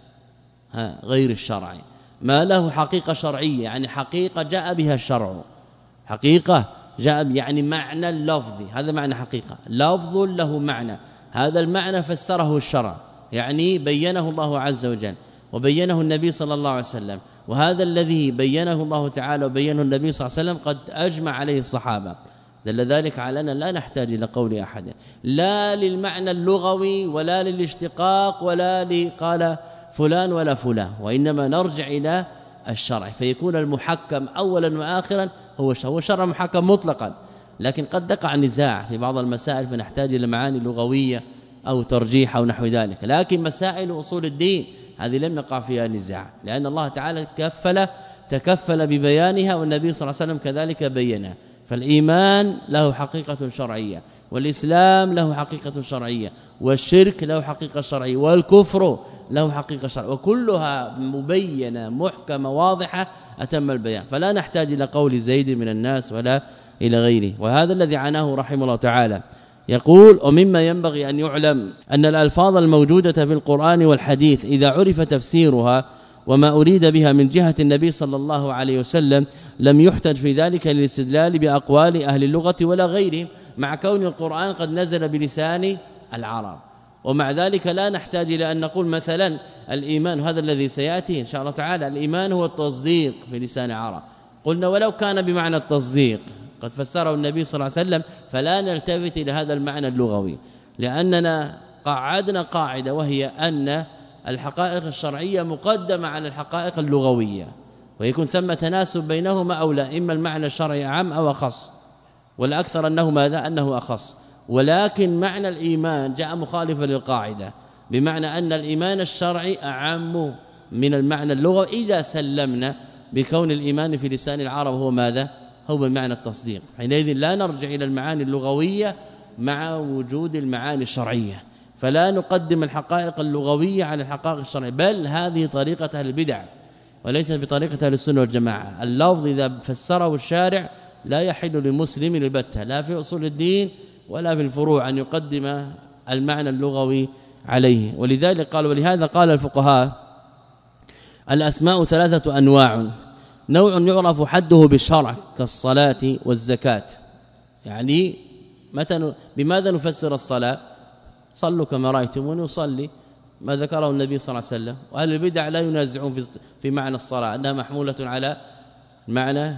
غير الشرع، ما له حقيقة شرعية يعني حقيقة جاء بها الشرع، حقيقة جاء يعني معنى اللفظ، هذا معنى حقيقة، لفظ له معنى، هذا المعنى فسره الشرع، يعني بينه الله عز وجل وبينه النبي صلى الله عليه وسلم، وهذا الذي بينه الله تعالى وبينه النبي صلى الله عليه وسلم قد أجمع عليه الصحابة، دل ذلك على أننا لا نحتاج إلى قول أحد، لا للمعنى اللغوي ولا للاشتقاق ولا لقال فلان ولا فلان، وإنما نرجع إلى الشرع، فيكون المحكم أولا وآخرا هو هو شرع محكم مطلقا، لكن قد يقع نزاع في بعض المسائل فنحتاج إلى معاني لغوية أو ترجيح أو نحو ذلك، لكن مسائل أصول الدين هذه لم يقع فيها نزاع لأن الله تعالى كفل تكفل ببيانها والنبي صلى الله عليه وسلم كذلك بينها. فالإيمان له حقيقة شرعية والإسلام له حقيقة شرعية والشرك له حقيقة شرعية والكفر له حقيقة شرعية وكلها مبينة محكمة واضحة أتم البيان. فلا نحتاج إلى قول زيد من الناس ولا إلى غيره. وهذا الذي عناه رحمه الله تعالى يقول ومما ينبغي أن يعلم أن الألفاظ الموجودة في القرآن والحديث إذا عرف تفسيرها وما أريد بها من جهة النبي صلى الله عليه وسلم لم يحتج في ذلك للاستدلال بأقوال أهل اللغة ولا غيرهم مع كون القرآن قد نزل بلسان العرب. ومع ذلك لا نحتاج إلى أن نقول مثلا الإيمان هذا الذي سيأتي إن شاء الله تعالى الإيمان هو التصديق في لسان العرب. قلنا ولو كان بمعنى التصديق قد فسره النبي صلى الله عليه وسلم فلا نلتفت إلى هذا المعنى اللغوي لأننا قعدنا قاعدة وهي أن الحقائق الشرعية مقدمة على الحقائق اللغوية ويكون ثم تناسب بينهما أو لا إما المعنى الشرعي عام أو أخص والأكثر أنه ماذا أنه أخص. ولكن معنى الإيمان جاء مخالفا للقاعدة بمعنى أن الإيمان الشرعي أعم من المعنى اللغوي إذا سلمنا بكون الإيمان في لسان العرب هو ماذا هو بمعنى التصديق. حينئذ لا نرجع إلى المعاني اللغوية مع وجود المعاني الشرعية فلا نقدم الحقائق اللغوية على الحقائق الشرعية بل هذه طريقة أهل البدع وليست بطريقة أهل السنة والجماعة. اللفظ إذا فسره الشارع لا يحل للمسلم البتة لا في أصول الدين ولا في الفروع أن يقدم المعنى اللغوي عليه. ولذلك قال ولهذا قال الفقهاء الأسماء ثلاثة أنواع نوع يعرف حده بالشرع كالصلاة والزكاة. يعني متى بماذا نفسر الصلاة صلوا كما رأيتموني أصلي ما ذكره النبي صلى الله عليه وسلم. وأهل البدع لا ينازعون في في معنى الصلاة أنها محمولة على معنى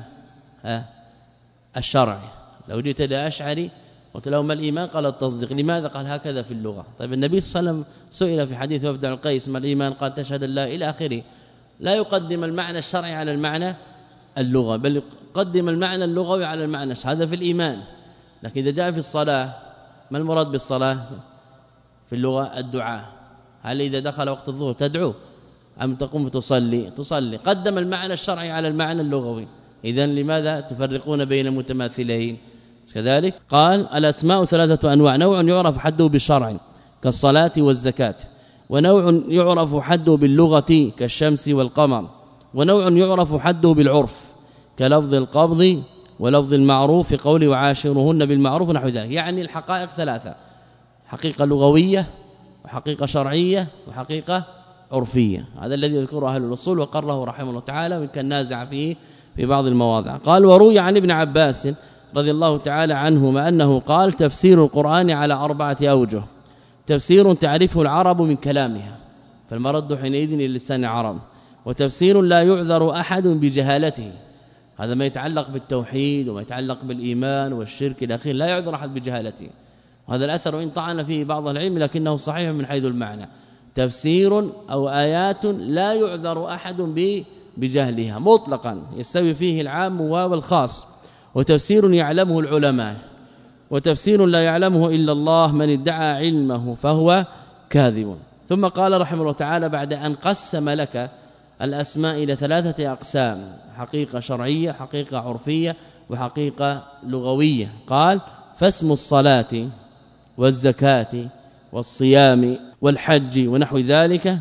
الشرع. لو جئت لأشعري قلت له ما الإيمان قال التصديق لماذا قال هكذا في اللغة. طيب النبي صلى الله عليه وسلم سئل في حديث وفد القيس ما الإيمان قال تشهد الله إلى آخره. لا يقدم المعنى الشرعي على المعنى اللغة بل يقدم المعنى اللغوي على المعنى الشرعي هذا في الإيمان. لكن إذا جاء في الصلاة ما المراد بالصلاة في اللغة الدعاء. هل إذا دخل وقت الظهر تدعو أم تقوم تصلي تصلي قدم المعنى الشرعي على المعنى اللغوي. إذن لماذا تفرقون بين المتماثلين كذلك. قال الأسماء ثلاثة أنواع نوع يعرف حده بالشرع كالصلاة والزكاة ونوع يعرف حده باللغة كالشمس والقمر ونوع يعرف حده بالعرف كلفظ القبض ولفظ المعروف في قوله وعاشرهن بالمعروف ونحو ذلك. يعني الحقائق ثلاثة حقيقة لغوية وحقيقة شرعية وحقيقة عرفية. هذا الذي يذكره أهل الأصول وقرره رحمه الله تعالى وإن كان نازع فيه في بعض المواضع. قال وروي عن ابن عباس رضي الله تعالى عنهما أنه قال تفسير القرآن على أربعة أوجه. تفسير تعرفه العرب من كلامها فالمرد حينئذ إلى لسان العرب وتفسير لا يعذر أحد بجهالته هذا ما يتعلق بالتوحيد وما يتعلق بالإيمان والشرك إلى آخره لا يعذر أحد بجهالته. وهذا الأثر وإن طعن فيه بعض العلم لكنه صحيح من حيث المعنى. تفسير أو آيات لا يعذر أحد بجهلها مطلقا يستوي فيه العام والخاص. وتفسير يعلمه العلماء وتفسير لا يعلمه إلا الله من ادعى علمه فهو كاذب. ثم قال رحمه الله تعالى بعد أن قسم لك الأسماء إلى ثلاثة أقسام حقيقة شرعية حقيقة عرفية وحقيقة لغوية قال فاسم الصلاة والزكاة والصيام والحج ونحو ذلك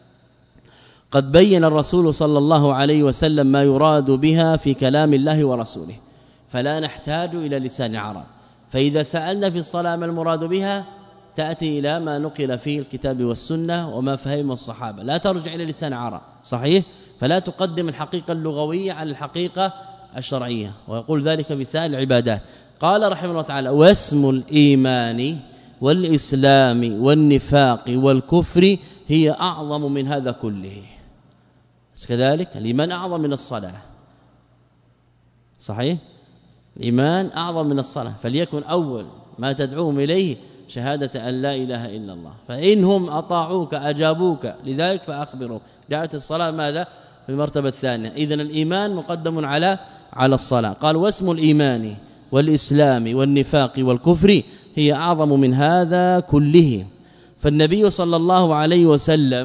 قد بين الرسول صلى الله عليه وسلم ما يراد بها في كلام الله ورسوله فلا نحتاج إلى لسان عرب. فإذا سألنا في الصلاة ما المراد بها تأتي إلى ما نقل فيه الكتاب والسنة وما فهم الصحابة لا ترجع إلى لسان عرب صحيح. فلا تقدم الحقيقة اللغوية على الحقيقة الشرعية ويقول ذلك بسائر العبادات. قال رحمه الله تعالى واسم الإيمان والإسلام والنفاق والكفر هي أعظم من هذا كله. كذلك الإيمان أعظم من الصلاة صحيح. الإيمان أعظم من الصلاة فليكن أول ما تدعوهم إليه شهادة أن لا إله إلا الله فإنهم أطاعوك أجابوك لذلك فأخبروا. جاءت الصلاة ماذا في المرتبة الثانية. إذن الإيمان مقدم على على الصلاة. قال واسم الإيمان والإسلام والنفاق والكفر هي أعظم من هذا كله. فالنبي صلى الله عليه وسلم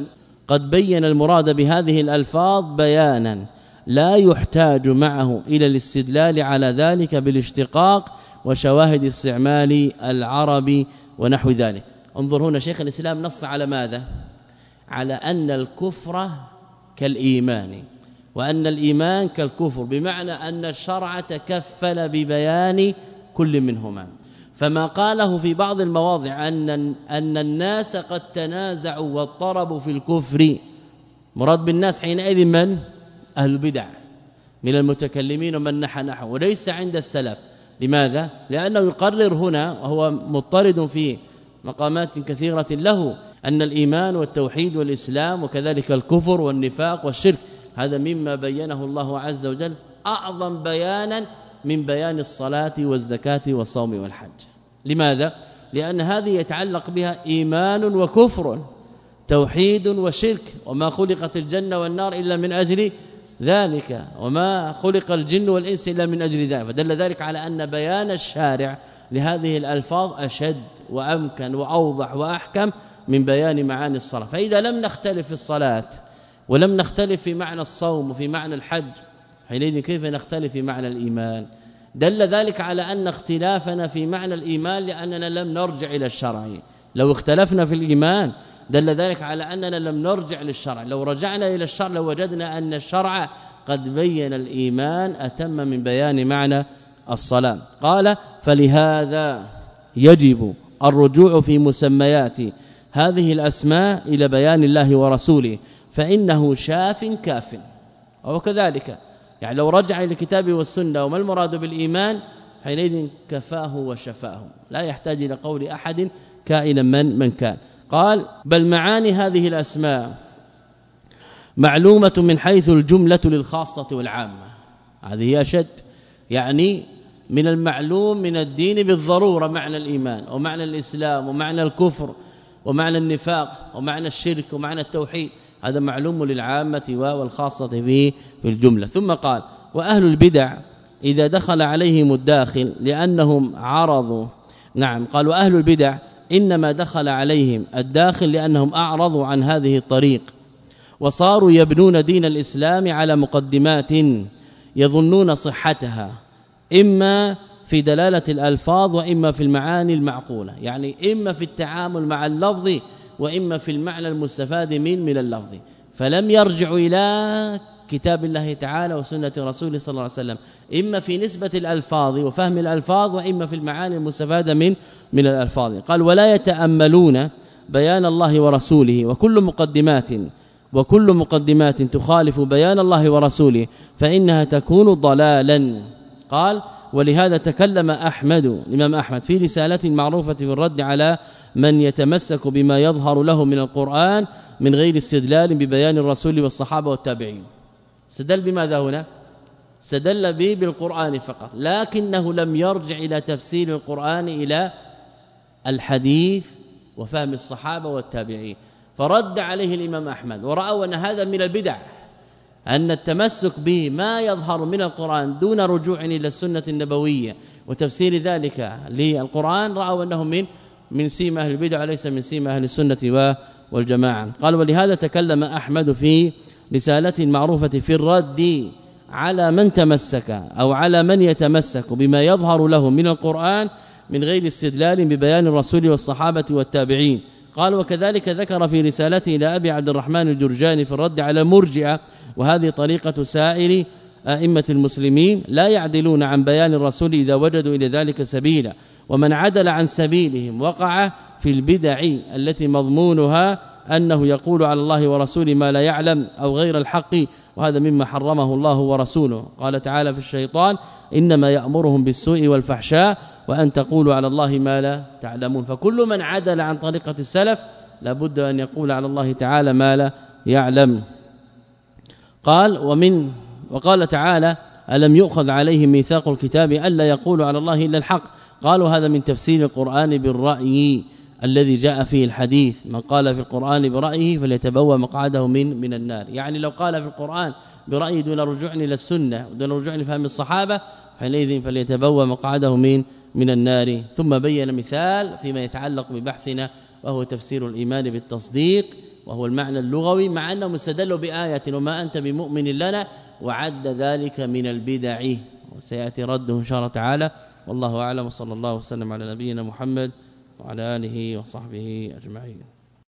قد بين المراد بهذه الألفاظ بيانا لا يحتاج معه إلى الاستدلال على ذلك بالاشتقاق وشواهد استعمال العرب ونحو ذلك. انظر هنا شيخ الإسلام نص على ماذا؟ على أن الكفر كالإيمان وأن الإيمان كالكفر، بمعنى أن الشرع تكفل ببيان كل منهما. فما قاله في بعض المواضع أن أن الناس قد تنازعوا واضطربوا في الكفر، مراد بالناس حينئذ من؟ أهل البدع من المتكلمين ومن نحى نحو، وليس عند السلف. لماذا؟ لأنه يقرر هنا وهو مضطرد في مقامات كثيرة له أن الإيمان والتوحيد والإسلام وكذلك الكفر والنفاق والشرك هذا مما بينه الله عز وجل أعظم بيانا من بيان الصلاة والزكاة والصوم والحج. لماذا؟ لأن هذه يتعلق بها إيمان وكفر، توحيد وشرك، وما خلقت الجنة والنار إلا من أجل ذلك، وما خلق الجن والإنس إلا من أجل ذلك. فدل ذلك على أن بيان الشارع لهذه الألفاظ أشد وأمكن وأوضح وأحكم من بيان معاني الصلاة. فإذا لم نختلف في الصلاة ولم نختلف في معنى الصوم وفي معنى الحج، حينئذ كيف نختلف في معنى الإيمان؟ دل ذلك على أن اختلافنا في معنى الإيمان لأننا لم نرجع إلى الشرع. لو اختلفنا في الإيمان دل ذلك على أننا لم نرجع للشرع. لو رجعنا إلى الشرع لوجدنا أن الشرع قد بين الإيمان أتم من بيان معنى الصلاة. قال فلهذا يجب الرجوع في مسميات هذه الأسماء إلى بيان الله ورسوله، فإنه شاف كاف. وكذلك يعني لو رجع إلى الكتاب والسنة وما المراد بالإيمان حينئذ كفاه وشفاه، لا يحتاج إلى قول أحد كائنا من من كان. قال بل معاني هذه الأسماء معلومة من حيث الجملة للخاصة والعامة. هذه أشد، يعني من المعلوم من الدين بالضرورة معنى الإيمان ومعنى الإسلام ومعنى الكفر ومعنى النفاق ومعنى الشرك ومعنى التوحيد، هذا معلوم للعامة والخاصة في في الجملة. ثم قال وأهل البدع إذا دخل عليهم الداخل لأنهم عرضوا، نعم قال وأهل البدع إنما دخل عليهم الداخل لأنهم أعرضوا عن هذه الطريق وصاروا يبنون دين الإسلام على مقدمات يظنون صحتها إما في دلالة الألفاظ وإما في المعاني المعقولة، يعني إما في التعامل مع اللفظ وإما في المعنى المستفاد من من اللفظ، فلم يرجعوا إلى كتاب الله تعالى وسنة رسوله صلى الله عليه وسلم، إما في نسبة الألفاظ وفهم الألفاظ وإما في المعاني المستفادة من من الألفاظ. قال ولا يتأملون بيان الله ورسوله وكل مقدمات وكل مقدمات تخالف بيان الله ورسوله فإنها تكون ضلالا. قال ولهذا تكلم أحمد الإمام أحمد في رسالة معروفة في الرد على من يتمسك بما يظهر له من القرآن من غير استدلال ببيان الرسول والصحابة والتابعين. استدل بماذا هنا؟ استدل به بالقرآن فقط، لكنه لم يرجع إلى تفسير القرآن إلى الحديث وفهم الصحابة والتابعين، فرد عليه الإمام أحمد ورأوا أن هذا من البدع، أن التمسك بما يظهر من القرآن دون رجوع إلى السنة النبوية وتفسير ذلك للقرآن، رأوا أنه من من سيم أهل البدع وليس من سيم أهل السنة والجماعة. قال ولهذا تكلم أحمد في رسالة معروفة في الرد على من تمسك أو على من يتمسك بما يظهر له من القرآن من غير استدلال ببيان الرسول والصحابة والتابعين. قال وكذلك ذكر في رسالته إلى أبي عبد الرحمن الجرجاني في الرد على المرجئة، وهذه طريقة سائر أئمة المسلمين لا يعدلون عن بيان الرسول إذا وجدوا إلى ذلك سبيلا، ومن عدل عن سبيلهم وقع في البدع التي مضمونها أنه يقول على الله ورسوله ما لا يعلم أو غير الحق، وهذا مما حرمه الله ورسوله. قال تعالى في الشيطان إنما يأمرهم بالسوء والفحشاء وأن تقولوا على الله ما لا تعلمون. فكل من عدل عن طريقة السلف لابد أن يقول على الله تعالى ما لا يعلم. قال ومن وقال تعالى ألم يؤخذ عليهم ميثاق الكتاب ألا يقولوا على الله إلا الحق. قالوا هذا من تفسير القرآن بالرأي الذي جاء فيه الحديث، من قال في القرآن برأيه فليتبوأ مقعده من من النار، يعني لو قال في القرآن برأيه دون رجوع إلى السنة ودون رجوع إلى فهم الصحابة حينئذ فليتبوأ مقعده من من النار. ثم بين مثال فيما يتعلق ببحثنا وهو تفسير الإيمان بالتصديق وهو المعنى اللغوي، مع انهم استدلوا بآية وما أنت بمؤمن لنا، وعد ذلك من البدع، وسياتي رده ان شاء الله تعالى. والله اعلم، وصلى الله وسلم على نبينا محمد وعلى اله وصحبه اجمعين.